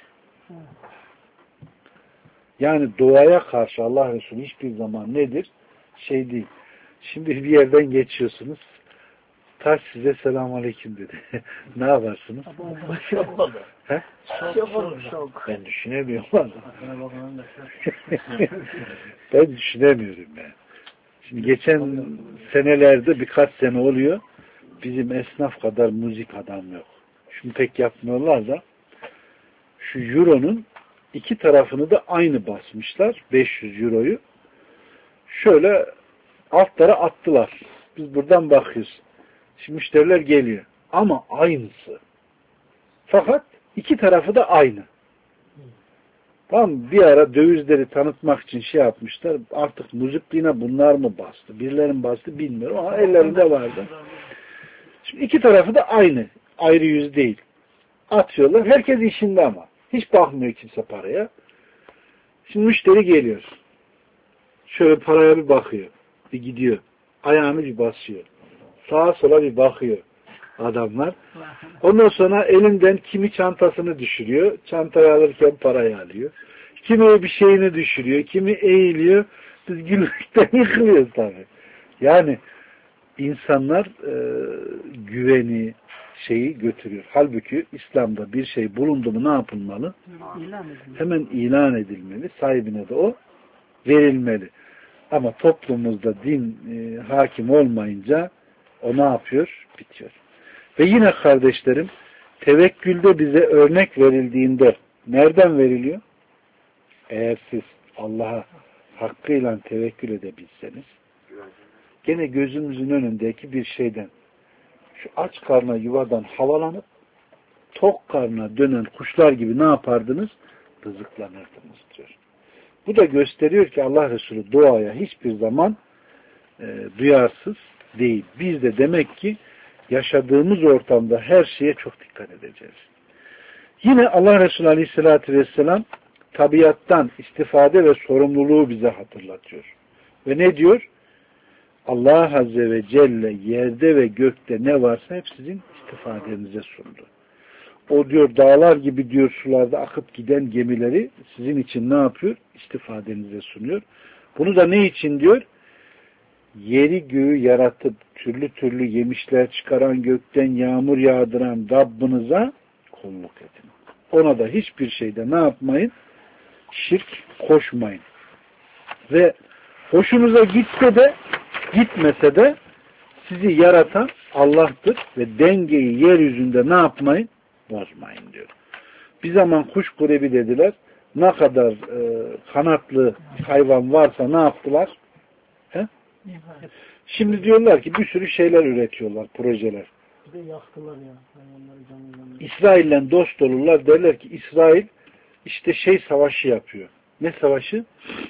[SPEAKER 1] Yani doğaya karşı Allah Resulü hiçbir zaman nedir? Şey değil. Şimdi bir yerden geçiyorsunuz. Taş size selamun aleyküm dedi. Ne yaparsınız? He? Şok. Ben düşünemiyorum. Ben düşünemiyorum yani. Şimdi geçen senelerde birkaç sene oluyor. Bizim esnaf kadar müzik adam yok. Şimdi pek yapmıyorlar da şu euronun 2 tarafını da aynı basmışlar. 500 euroyu. Şöyle altlara attılar. Biz buradan bakıyoruz. Şimdi müşteriler geliyor. Ama aynısı. Fakat 2 tarafı da aynı. Tam bir ara dövizleri tanıtmak için şey yapmışlar. Artık müzikliğine bunlar mı bastı? Birilerinin bastı bilmiyorum ama ellerinde vardı. Şimdi 2 tarafı da aynı. Ayrı yüz değil. Atıyorlar. Herkes işinde ama. Hiç bakmıyor kimse paraya. Şimdi müşteri geliyor. Şöyle paraya bir bakıyor. Bir gidiyor. Ayağını bir basıyor. Sağa sola bir bakıyor adamlar. Ondan sonra elinden kimi çantasını düşürüyor. Çantayı alırken parayı alıyor. Kimi bir şeyini düşürüyor. Kimi eğiliyor. Biz gülmekten yıkılıyoruz tabii. Yani insanlar güveni şeyi götürüyor. Halbuki İslam'da bir şey bulundu mu ne yapılmalı? Hemen ilan edilmeli. Sahibine de o verilmeli. Ama toplumumuzda din hakim olmayınca o ne yapıyor? Bitiyor. Ve yine kardeşlerim tevekkülde bize örnek verildiğinde nereden veriliyor? Eğer siz Allah'a hakkıyla tevekkül edebilseniz gene gözümüzün önündeki bir şeyden şu aç karnına yuvadan havalanıp tok karnına dönen kuşlar gibi ne yapardınız? Rızıklanırdınız diyor. Bu da gösteriyor ki Allah Resulü duaya hiçbir zaman duyarsız değil. Biz de demek ki yaşadığımız ortamda her şeye çok dikkat edeceğiz. Yine Allah Resulü Aleyhisselatü Vesselam tabiattan istifade ve sorumluluğu bize hatırlatıyor. Ve ne diyor? Allah Azze ve Celle yerde ve gökte ne varsa hep sizin istifadenize sundu. O diyor dağlar gibi diyor sularda akıp giden gemileri sizin için ne yapıyor? İstifadenize sunuyor. Bunu da ne için diyor? Yeri göğü yaratıp türlü türlü yemişler çıkaran, gökten yağmur yağdıran Rabbinize kulluk edin. Ona da hiçbir şeyde ne yapmayın? Şirk koşmayın. Ve hoşunuza gitse de gitmese de sizi yaratan Allah'tır ve dengeyi yeryüzünde ne yapmayın? Bozmayın diyor. Bir zaman kuş kurebi dediler. Ne kadar kanatlı hayvan varsa ne yaptılar? He? Şimdi diyorlar ki bir sürü şeyler üretiyorlar, projeler.
[SPEAKER 3] Bir de yaktılar ya. Hayvanları canlı.
[SPEAKER 1] İsrail'le dost olurlar. Derler ki İsrail işte savaşı yapıyor. Ne savaşı?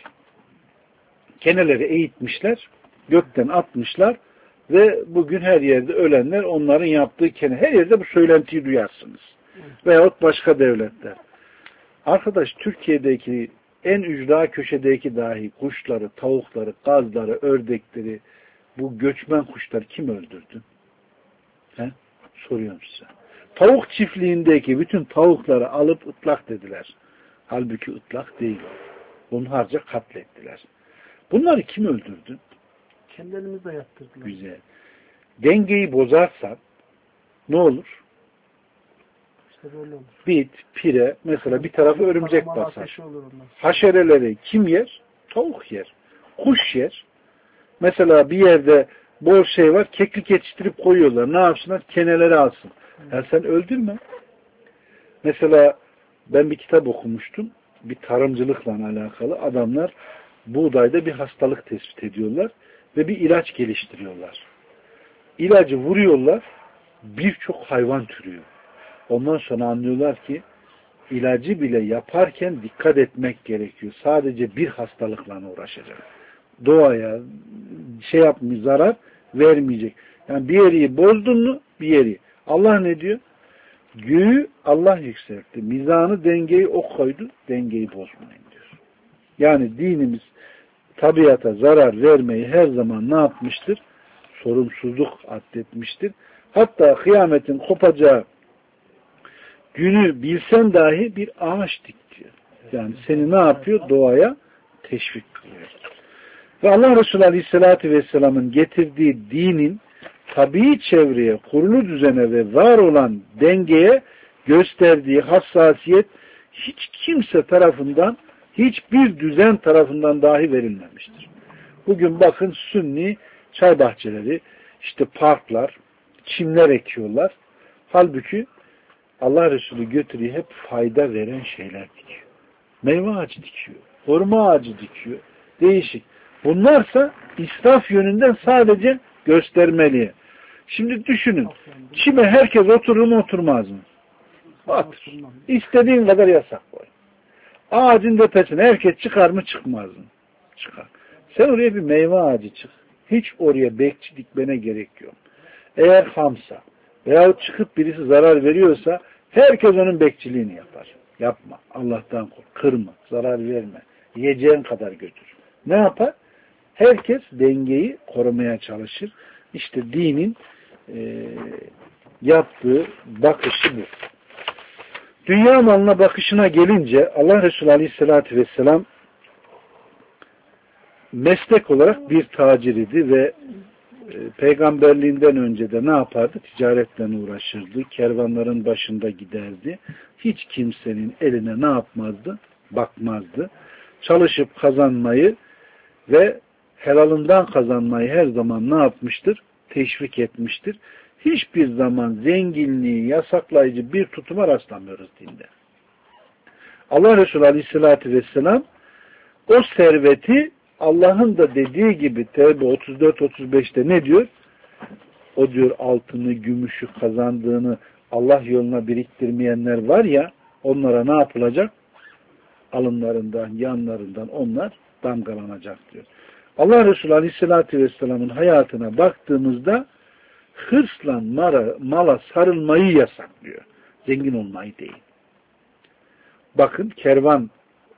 [SPEAKER 1] Keneleri eğitmişler, gökten atmışlar ve bugün her yerde ölenler onların yaptığı kene. Her yerde bu söylentiyi duyarsınız. Veyahut başka devletler. Arkadaş Türkiye'deki en ücra köşedeki dahi kuşları, tavukları, gazları, ördekleri, bu göçmen kuşları kim öldürdü? He? Soruyorum size. Tavuk çiftliğindeki bütün tavukları alıp ıtlak dediler. Halbuki ıtlak değil. Bunlarca katlettiler. Bunları kim öldürdü?
[SPEAKER 3] Kendi elimizle yaptırdılar.
[SPEAKER 1] Güzel. Dengeyi bozarsan ne olur?
[SPEAKER 3] İşte böyle olur.
[SPEAKER 1] Bit, pire, mesela bir tarafı örümcek basar.
[SPEAKER 3] Olur
[SPEAKER 1] Haşereleri kim yer? Tavuk yer. Kuş yer. Mesela bir yerde bol şey var, keklik yetiştirip koyuyorlar. Ne yapsınlar? Keneleri alsın. Ya sen öldürme. Mesela ben bir kitap okumuştum. Bir tarımcılıkla alakalı. Adamlar buğdayda bir hastalık tespit ediyorlar ve bir ilaç geliştiriyorlar. İlacı vuruyorlar, birçok hayvan türüyor. Ondan sonra anlıyorlar ki ilacı bile yaparken dikkat etmek gerekiyor. Sadece bir hastalıkla uğraşacak. Doğaya zarar vermeyecek. Yani bir yeri bozdun mu bir yeri. Allah ne diyor? Göğü Allah yükseltti. Mizanı, dengeyi o koydu. Dengeyi bozmayın diyor. Yani dinimiz tabiata zarar vermeyi her zaman ne yapmıştır? Sorumsuzluk addetmiştir. Hatta kıyametin kopacağı günü bilsen dahi bir ağaç dik diyor. Yani seni ne yapıyor? Doğaya teşvik kılıyor. Ve Allah Resulü Aleyhisselatü Vesselam'ın getirdiği dinin tabii çevreye, kurulu düzene ve var olan dengeye gösterdiği hassasiyet hiç kimse tarafından, hiçbir düzen tarafından dahi verilmemiştir. Bugün bakın Sünni çay bahçeleri, işte parklar, çimler ekiyorlar. Halbuki Allah Resulü götürüyor hep fayda veren şeyler dikiyor. Meyve ağacı dikiyor, hurma ağacı dikiyor. Değişik. Bunlarsa israf yönünden sadece göstermeliye. Şimdi düşünün. Çime herkes oturur mu oturmaz mı? Otur. İstediğin kadar yasak koy. Ağacın tepesine herkes çıkar mı çıkmaz mı? Çıkar. Sen oraya bir meyve ağacı çık. Hiç oraya bekçi dikmene gerek yok. Eğer hamsa veyahut çıkıp birisi zarar veriyorsa herkes onun bekçiliğini yapar. Yapma. Allah'tan kork. Kırma. Zarar verme. Yiyeceğin kadar götür. Ne yapar? Herkes dengeyi korumaya çalışır. İşte dinin yaptığı bakışı bu. Dünya malına bakışına gelince Allah Resulü Aleyhisselatü Vesselam meslek olarak bir tacir idi ve peygamberliğinden önce de ne yapardı? Ticaretle uğraşırdı. Kervanların başında giderdi. Hiç kimsenin eline ne yapmazdı? Bakmazdı. Çalışıp kazanmayı ve helalından kazanmayı her zaman ne yapmıştır? Teşvik etmiştir. Hiçbir zaman zenginliği yasaklayıcı bir tutuma rastlamıyoruz dinde. Allah Resulü Aleyhisselatü Vesselam o serveti Allah'ın da dediği gibi Tevbe 34-35'te ne diyor? O diyor altını, gümüşü kazandığını Allah yoluna biriktirmeyenler var ya, onlara ne yapılacak? Alınlarından, yanlarından onlar damgalanacak diyor. Allah Resulü Aleyhisselatü Vesselam'ın hayatına baktığımızda hırsla mala sarılmayı yasaklıyor. Zengin olmayı değil. Bakın kervan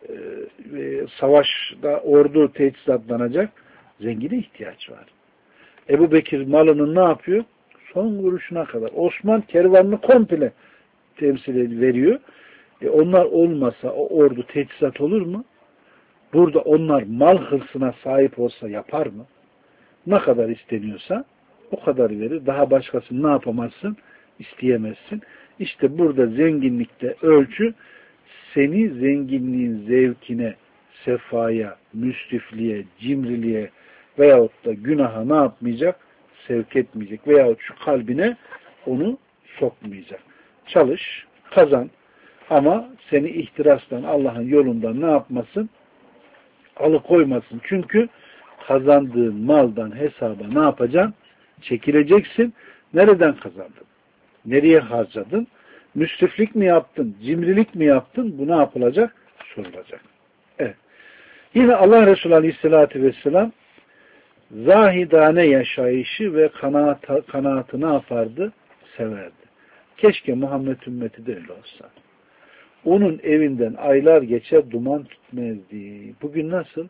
[SPEAKER 1] savaşta ordu teçhizatlanacak, zengine ihtiyaç var. Ebu Bekir malının ne yapıyor? Son kuruşuna kadar. Osman kervanını komple temsil veriyor. Onlar olmasa o ordu teçhizat olur mu? Burada onlar mal hırsına sahip olsa yapar mı? Ne kadar isteniyorsa o kadar verir. Daha başkasını ne yapamazsın? İsteyemezsin. İşte burada zenginlikte ölçü seni zenginliğin zevkine, sefaya, müsrifliğe, cimriliğe veyahut da günaha ne yapmayacak? Sevk etmeyecek. Veyahut şu kalbine onu sokmayacak. Çalış, kazan ama seni ihtirastan, Allah'ın yolundan ne yapmasın? Alıkoymasın. Çünkü kazandığın maldan hesaba ne yapacaksın? Çekileceksin. Nereden kazandın? Nereye harcadın? Müsriflik mi yaptın? Cimrilik mi yaptın? Bu ne yapılacak? Sorulacak. Evet. Yine Allah Resulü Aleyhisselatü Vesselam zahidane yaşayışı ve kanaatı ne yapardı? Severdi. Keşke Muhammed ümmeti de öyle olsa. Onun evinden aylar geçer duman tutmazdı. Bugün nasıl?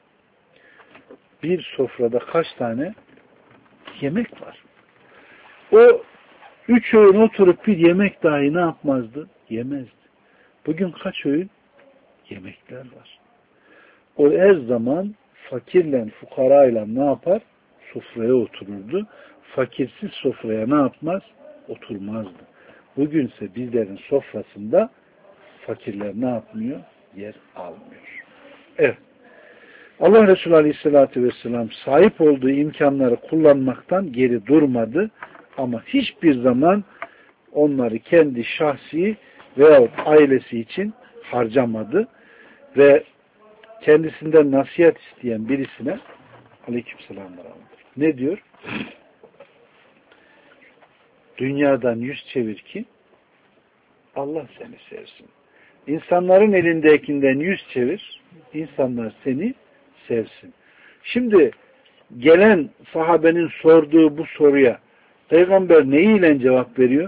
[SPEAKER 1] Bir sofrada kaç tane yemek var? O 3 öğün oturup bir yemek dahi ne yapmazdı? Yemezdi. Bugün kaç öğün? Yemekler var. O her zaman fakirle, fukarayla ne yapar? Sofraya otururdu. Fakirsiz sofraya ne yapmaz? Oturmazdı. Bugünse bizlerin sofrasında fakirler ne yapmıyor? Yer almıyor. Evet. Allah Resulü Aleyhisselatü Vesselam sahip olduğu imkanları kullanmaktan geri durmadı. Ama hiçbir zaman onları kendi şahsi veyahut ailesi için harcamadı. Ve kendisinden nasihat isteyen birisine aleykümselam ne diyor? Dünyadan yüz çevir ki Allah seni sevsin. İnsanların elindekinden yüz çevir, insanlar seni sevsin. Şimdi gelen sahabenin sorduğu bu soruya Peygamber neyle cevap veriyor?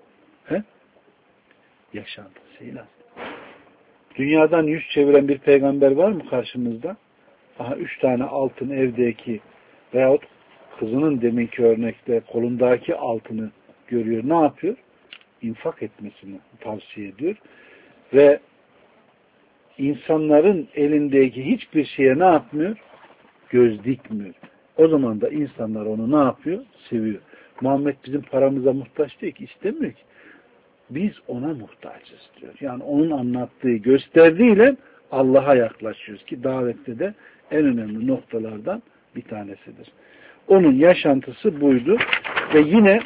[SPEAKER 1] Yaşantısıyla. Dünyadan yüz çeviren bir peygamber var mı karşımızda? Aha 3 tane altın evdeki veyahut kızının deminki örnekte kolundaki altını görüyor. Ne yapıyor? İnfak etmesini tavsiye ediyor. Ve insanların elindeki hiçbir şeye ne yapmıyor? Göz dikmiyor. O zaman da insanlar onu ne yapıyor? Seviyor. Muhammed bizim paramıza muhtaç değil ki, istemiyor ki. Biz ona muhtaçız diyor. Yani onun anlattığı, gösterdiğiyle Allah'a yaklaşıyoruz ki davette de en önemli noktalardan bir tanesidir. Onun yaşantısı buydu ve yine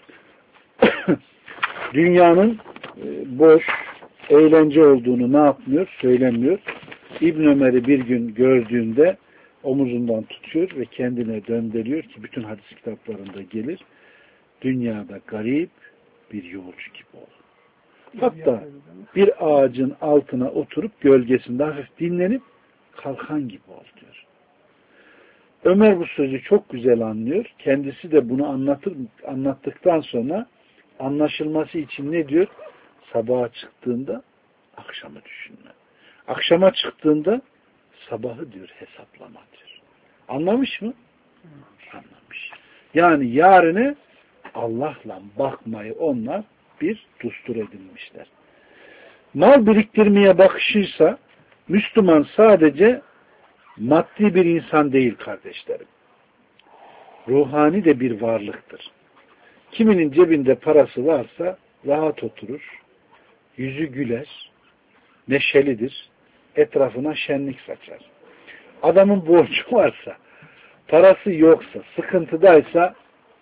[SPEAKER 1] dünyanın boş, eğlence olduğunu ne yapmıyor? Söylemiyor. İbn Ömer'i bir gün gördüğünde omuzundan tutuyor ve kendine döndürüyor ki bütün hadis kitaplarında gelir. Dünyada garip bir yolcu gibi ol. Hatta bir ağacın altına oturup gölgesinde hafif dinlenip kalkan gibi ol diyor. Ömer bu sözü çok güzel anlıyor. Kendisi de bunu anlattıktan sonra anlaşılması için ne diyor? Sabaha çıktığında akşamı düşünme. Akşama çıktığında sabahı diyor hesaplama diyor. Anlamış mı? Anlamış. Yani yarını Allah'la bakmayı onlar bir düstur edinmişler. Mal biriktirmeye bakışıysa Müslüman sadece maddi bir insan değil kardeşlerim. Ruhani de bir varlıktır. Kiminin cebinde parası varsa rahat oturur, yüzü güler, neşelidir, etrafına şenlik saçar. Adamın borcu varsa, parası yoksa, sıkıntıdaysa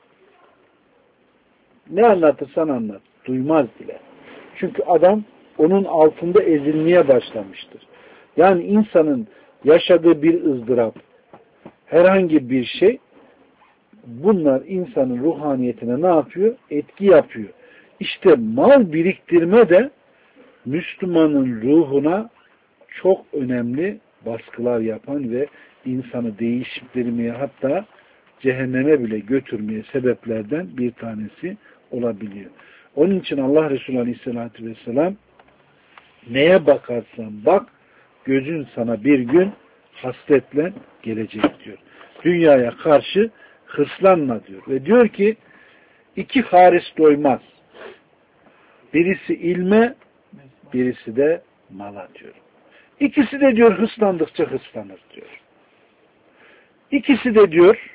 [SPEAKER 1] ne anlatırsan anlat, duymaz bile. Çünkü adam onun altında ezilmeye başlamıştır. Yani insanın yaşadığı bir ızdırap, herhangi bir şey, bunlar insanın ruhaniyetine ne yapıyor? Etki yapıyor. İşte mal biriktirme de Müslümanın ruhuna çok önemli baskılar yapan ve insanı değiştirmeye, hatta cehenneme bile götürmeye sebeplerden bir tanesi olabiliyor. Onun için Allah Resulü Aleyhisselatü Vesselam neye bakarsan bak, gözün sana bir gün hasretle gelecek diyor. Dünyaya karşı hırslanma diyor. Ve diyor ki iki haris doymaz. Birisi ilme, birisi de mala diyor. İkisi de diyor hırslandıkça hırslanır diyor. İkisi de diyor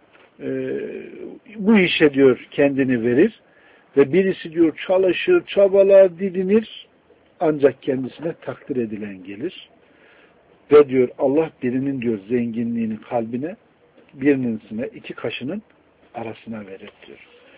[SPEAKER 1] bu işe diyor kendini verir ve birisi diyor çalışır, çabalar, didinir ancak kendisine takdir edilen gelir. Ve diyor Allah birinin diyor zenginliğini kalbine, birininine iki kaşının arasına verir diyor.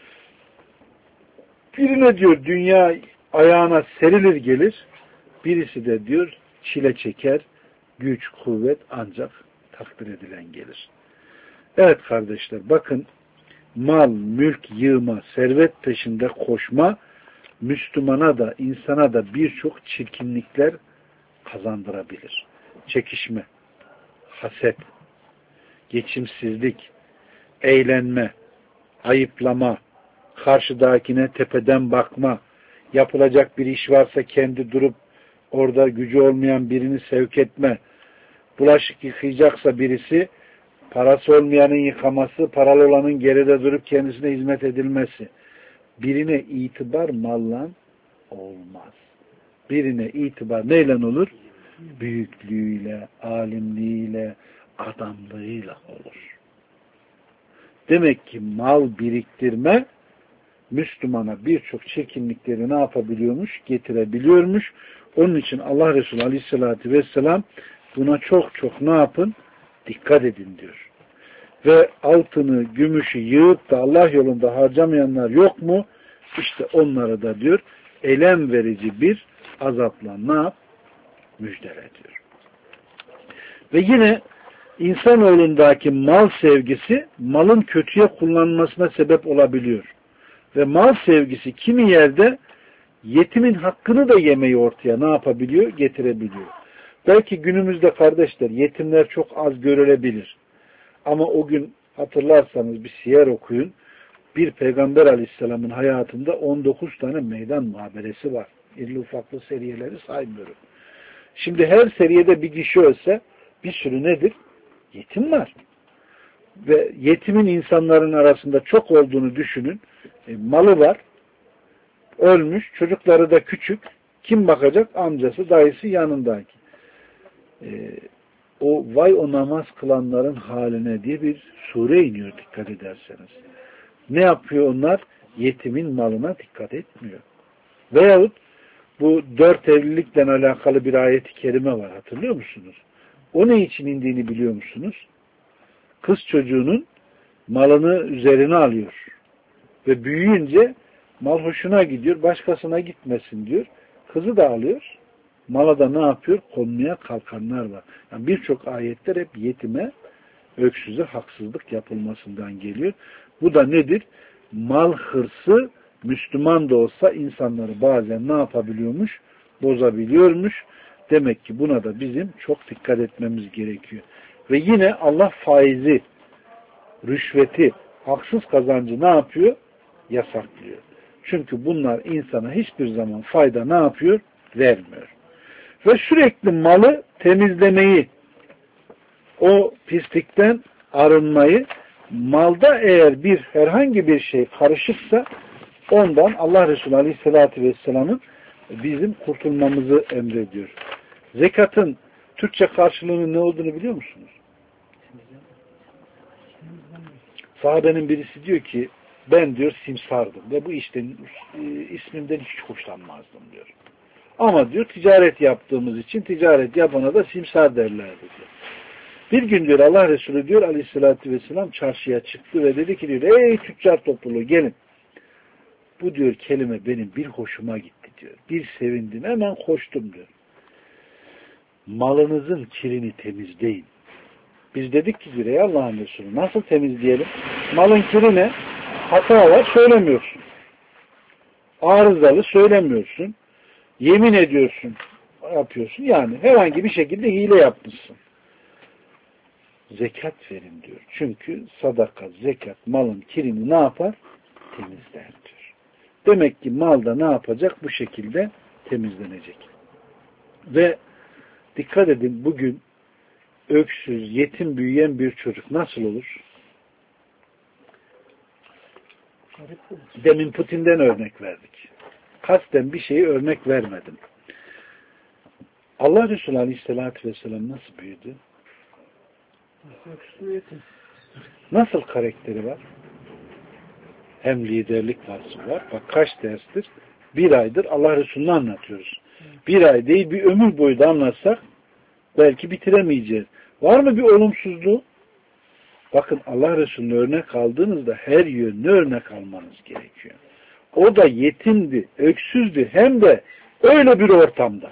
[SPEAKER 1] Birine diyor dünya ayağına serilir gelir, birisi de diyor çile çeker, güç, kuvvet ancak takdir edilen gelir. Evet kardeşler, bakın mal, mülk yığma, servet peşinde koşma, Müslümana da, insana da birçok çirkinlikler kazandırabilir. Çekişme, haset, geçimsizlik, eğlenme, ayıplama, karşıdakine tepeden bakma, yapılacak bir iş varsa kendi durup orada gücü olmayan birini sevk etme, bulaşık yıkayacaksa birisi, parası olmayanın yıkaması, paralı olanın geride durup kendisine hizmet edilmesi. Birine itibar malla olmaz. Birine itibar neyle olur? Büyüklüğüyle, alimliğiyle, adamlığıyla olur. Demek ki mal biriktirme Müslümana birçok çirkinlikleri ne yapabiliyormuş? Getirebiliyormuş. Onun için Allah Resulü Aleyhisselatü Vesselam buna çok çok ne yapın? Dikkat edin diyor. Ve altını, gümüşü yığıp da Allah yolunda harcamayanlar yok mu? İşte onları da diyor elem verici bir azapla ne yap? Müjdele diyor. Ve yine insanoğlundaki mal sevgisi malın kötüye kullanılmasına sebep olabiliyor. Ve mal sevgisi kimi yerde yetimin hakkını da yemeyi ortaya ne yapabiliyor? Getirebiliyor. Belki günümüzde kardeşler yetimler çok az görülebilir. Ama o gün hatırlarsanız bir siyer okuyun. Bir Peygamber Aleyhisselam'ın hayatında 19 tane meydan muhaberesi var. İrili ufaklı seriyeleri saymıyorum. Şimdi her seriyede bir kişi ölse bir sürü nedir? Yetim var. Ve yetimin insanların arasında çok olduğunu düşünün. Malı var. Ölmüş. Çocukları da küçük. Kim bakacak? Amcası, dayısı yanındaki. O namaz kılanların haline diye bir sure iniyor dikkat ederseniz. Ne yapıyor onlar? Yetimin malına dikkat etmiyor. Veyahut bu 4 evlilikle alakalı bir ayet-i kerime var. Hatırlıyor musunuz? O ne için indiğini biliyor musunuz? Kız çocuğunun malını üzerine alıyor. Ve büyüyünce mal hoşuna gidiyor. Başkasına gitmesin diyor. Kızı da alıyor. Mala da ne yapıyor? Konmaya kalkanlar var. Yani birçok ayetler hep yetime, öksüze haksızlık yapılmasından geliyor. Bu da nedir? Mal hırsı Müslüman da olsa insanları bazen ne yapabiliyormuş? Bozabiliyormuş. Demek ki buna da bizim çok dikkat etmemiz gerekiyor. Ve yine Allah faizi, rüşveti, haksız kazancı ne yapıyor? Yasaklıyor. Çünkü bunlar insana hiçbir zaman fayda ne yapıyor? Vermiyor. Ve sürekli malı temizlemeyi, o pislikten arınmayı, malda eğer herhangi bir şey karışıksa ondan Allah Resulü Aleyhisselatü Vesselam'ın bizim kurtulmamızı emrediyor. Zekatın Türkçe karşılığının ne olduğunu biliyor musunuz? Sahabenin birisi diyor ki ben diyor simsardım ve bu işten ismimden hiç hoşlanmazdım diyor. Ama diyor ticaret yaptığımız için ticaret yapana da simsar derlerdi diyor. Bir gün diyor Allah Resulü diyor Aleyhisselatü Vesselam çarşıya çıktı ve dedi ki diyor ey tüccar topluluğu gelin. Bu diyor kelime benim bir hoşuma gitti diyor. Bir sevindim hemen koştum diyor. Malınızın kirini temizleyin. Biz dedik ki diyor ey Allah'ın Resulü nasıl temizleyelim? Malın kiri ne? Hata var söylemiyorsun. Arızalı söylemiyorsun. Yemin ediyorsun. Yapıyorsun. Yani herhangi bir şekilde hile yapmışsın. Zekat verin diyor. Çünkü sadaka, zekat malın kirini ne yapar? Temizler diyor. Demek ki malda ne yapacak? Bu şekilde temizlenecek. Ve Dikkat edin, bugün öksüz, yetim büyüyen bir çocuk nasıl olur? Demin Putin'den örnek verdik. Kasten bir şeyi örnek vermedim. Allah Resulü Aleyhisselatü Vesselam nasıl büyüdü? Nasıl karakteri var? Hem liderlik vasfı var. Bak kaç derstir? Bir aydır Allah Resulü'nü anlatıyoruz. Bir ay değil, bir ömür boyu da anlatsak belki bitiremeyeceğiz. Var mı bir olumsuzluğu? Bakın Allah Resulü'nü örnek aldığınızda her yönlü örnek almanız gerekiyor. O da yetimdi, öksüzdü, hem de öyle bir ortamda.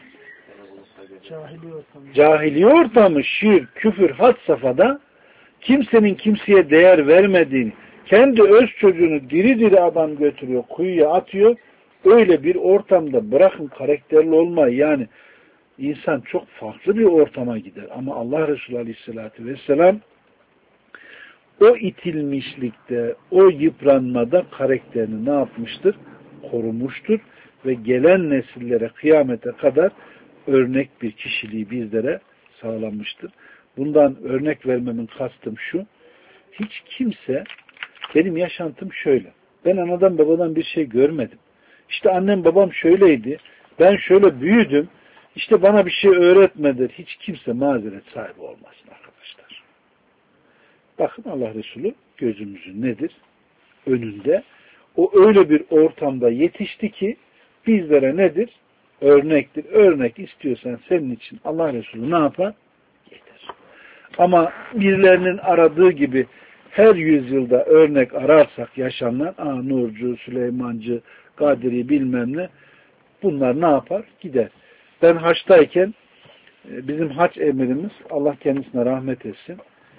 [SPEAKER 1] Cahiliye ortamı, şirk, küfür, had safhada kimsenin kimseye değer vermediğini, kendi öz çocuğunu diri diri adam götürüyor, kuyuya atıyor. Öyle bir ortamda bırakın karakterli olmayı, yani insan çok farklı bir ortama gider. Ama Allah Resulü Aleyhisselatü Vesselam o itilmişlikte, o yıpranmada karakterini ne yapmıştır? Korumuştur ve gelen nesillere kıyamete kadar örnek bir kişiliği bizlere sağlanmıştır. Bundan örnek vermemin kastım şu: hiç kimse, benim yaşantım şöyle, ben anadan babadan bir şey görmedim, İşte annem babam şöyleydi, ben şöyle büyüdüm, İşte bana bir şey öğretmedi. Hiç kimse mazeret sahibi olmasın arkadaşlar. Bakın Allah Resulü gözümüzün nedir? Önünde. O öyle bir ortamda yetişti ki bizlere nedir? Örnektir. Örnek istiyorsan senin için Allah Resulü ne yapar? Getir. Ama birilerinin aradığı gibi her yüzyılda örnek ararsak yaşanan Nurcu, Süleymancı, Kadiri bilmem ne, bunlar ne yapar? Gider. Ben haçtayken bizim haç emirimiz, Allah kendisine rahmet etsin,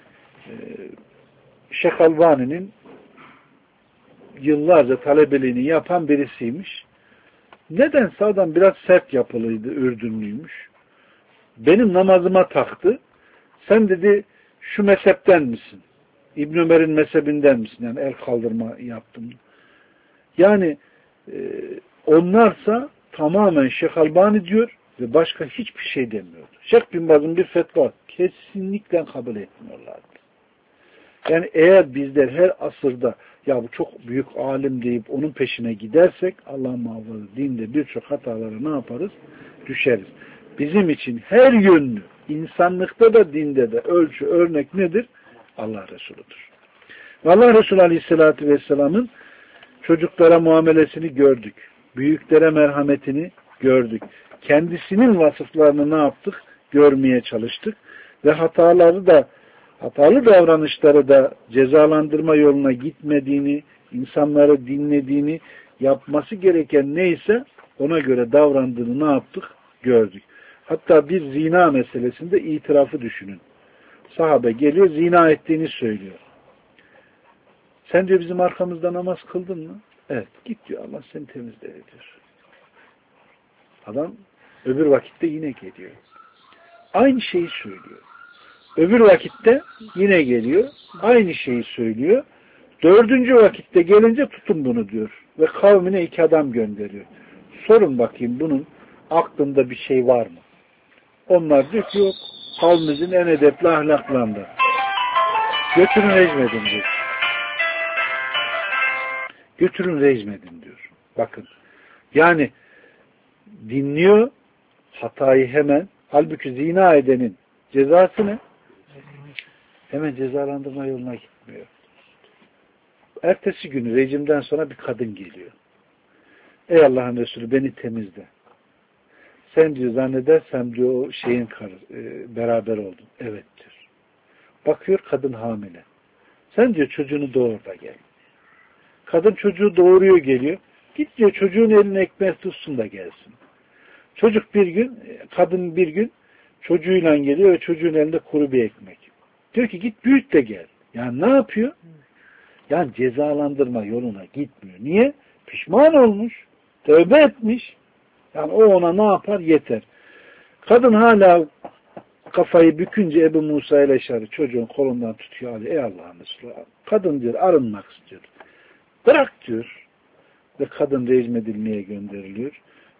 [SPEAKER 1] Şeyh Albani'nin yıllarca talebeliğini yapan birisiymiş. Nedense adam biraz sert yapılıydı, Ürdünlüymüş. Benim namazıma taktı. Sen dedi şu mezhepten misin? İbn Ömer'in mezhebinden misin? Yani el kaldırma yaptım. Yani onlarsa tamamen Şeyh Albani diyor ve başka hiçbir şey demiyordu. Şeyh Bin Baz'ın bir fetva kesinlikle kabul etmiyorlardı. Yani eğer bizler her asırda ya bu çok büyük alim deyip onun peşine gidersek Allah muhafaza dinde birçok hatalara ne yaparız? Düşeriz. Bizim için her yönlü, insanlıkta da dinde de ölçü, örnek nedir? Allah Resulu'dur. Ve Allah Resulü Aleyhisselatü Vesselam'ın çocuklara muamelesini gördük. Büyüklere merhametini gördük. Kendisinin vasıflarını ne yaptık? Görmeye çalıştık. Ve hatalı davranışları da cezalandırma yoluna gitmediğini, insanları dinlediğini, yapması gereken neyse ona göre davrandığını ne yaptık? Gördük. Hatta bir zina meselesinde itirafı düşünün. Sahabe geliyor, zina ettiğini söylüyor. Sen diyor bizim arkamızda namaz kıldın mı? Evet. Git diyor, Allah seni temizler diyor. Adam öbür vakitte yine geliyor. Aynı şeyi söylüyor. Öbür vakitte yine geliyor. Aynı şeyi söylüyor. Dördüncü vakitte gelince tutun bunu diyor. Ve kavmine 2 adam gönderiyor. Sorun bakayım bunun aklında bir şey var mı? Onlar diyor ki yok. Kavmimizin en edepli ahlaklarında. Götürün rejmedin diyor. Götürün rejmedin diyor. Bakın. Yani dinliyor hatayı hemen. Halbuki zina edenin cezası ne? Hemen cezalandırma yoluna gitmiyor. Ertesi günü rejimden sonra bir kadın geliyor. Ey Allah'ın Resulü beni temizle. Sen diyor zannedersem diyor o şeyin beraber oldun. Evet diyor. Bakıyor kadın hamile. Sen diyor çocuğunu doğur da gel. Kadın çocuğu doğuruyor geliyor. Git diyor çocuğun eline ekmek tutsun da gelsin. Çocuk bir gün, kadın bir gün çocuğuyla geliyor ve çocuğun elinde kuru bir ekmek. Diyor ki git büyüt de gel. Yani ne yapıyor? Yani cezalandırma yoluna gitmiyor. Niye? Pişman olmuş. Tövbe etmiş. Yani o ona ne yapar? Yeter. Kadın hala kafayı bükünce Ebu Musa el-Eşari çocuğun kolundan tutuyor. Ey Allah'ın Resulü. Kadın diyor arınmak istiyor. Bırak diyor. Ve kadın rejim edilmeye gönderiliyor.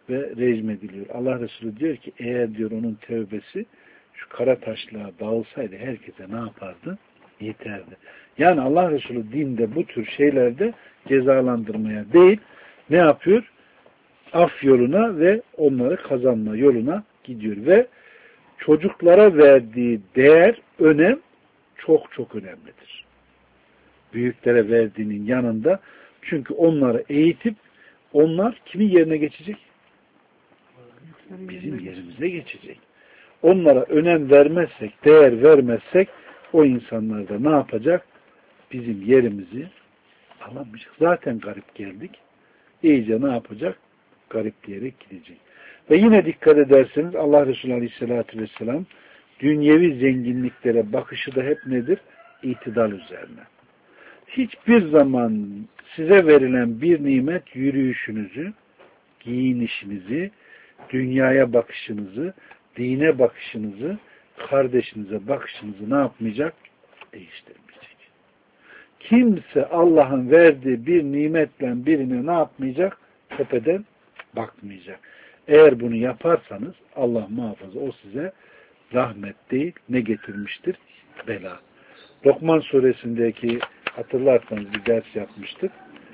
[SPEAKER 1] ve rejim ediliyor. Allah Resulü diyor ki eğer diyor onun tevbesi şu kara taşlığa dağılsaydı herkese ne yapardı? Yeterdi. Yani Allah Resulü dinde bu tür şeylerde cezalandırmaya değil, ne yapıyor? Af yoluna ve onları kazanma yoluna gidiyor. Ve çocuklara verdiği değer, önem çok çok önemlidir. Büyüklere verdiğinin yanında, çünkü onları eğitip onlar kimin yerine geçecek? Bizim yerimize geçecek. Onlara önem vermezsek, değer vermezsek o insanlar da ne yapacak? Bizim yerimizi alamayacak. Zaten garip geldik. İyice ne yapacak? Garipleyerek gidecek. Ve yine dikkat ederseniz Allah Resulü Aleyhisselatü Vesselam dünyevi zenginliklere bakışı da hep nedir? İtidal üzerine. Hiçbir zaman size verilen bir nimet yürüyüşünüzü, giyinişinizi, dünyaya bakışınızı, dine bakışınızı, kardeşinize bakışınızı ne yapmayacak? Değiştirmeyecek. Kimse Allah'ın verdiği bir nimetle birine ne yapmayacak? Tepeden bakmayacak. Eğer bunu yaparsanız Allah muhafaza o size rahmet değil, ne getirmiştir? Bela. Lokman suresindeki hatırlarsanız bir ders yapmıştık.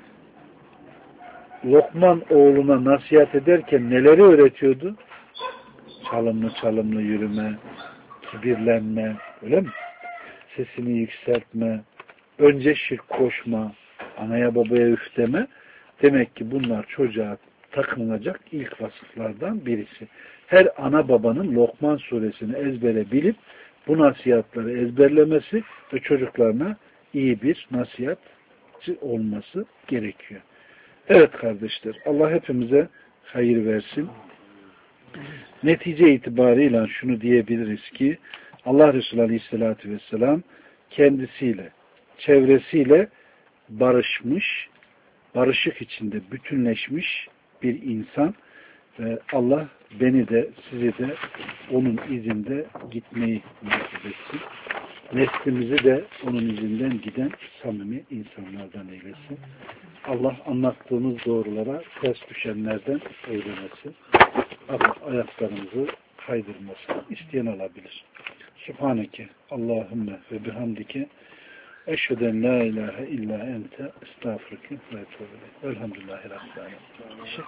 [SPEAKER 1] Lokman oğluna nasihat ederken neleri öğretiyordu? Çalımlı yürüme, kibirlenme, öyle mi? Sesini yükseltme, önce şirk koşma, anaya babaya üf deme. Demek ki bunlar çocuğa takınılacak ilk vasıflardan birisi. Her ana babanın Lokman suresini ezbere bilip bu nasihatları ezberlemesi ve çocuklarına iyi bir nasihatçı olması gerekiyor. Evet kardeşler, Allah hepimize hayır versin. Netice itibarıyla şunu diyebiliriz ki Allah Resulü Aleyhisselatü Vesselam kendisiyle, çevresiyle barışmış, barışık içinde bütünleşmiş bir insan ve Allah beni de sizi de onun izinde gitmeyi nasip etsin. Neslimizi de onun izinden giden samimi insanlardan eylesin. Allah anlattığımız doğrulara ters düşenlerden eylemesin. Ayaklarımızı kaydırmasın. İsteyen alabilir. Subhaneke Allahümme ve bihamdike eşheden la ilahe illa ente estağfurke ve etûbü ileyk. Elhamdülillahi Rabbil âlemin.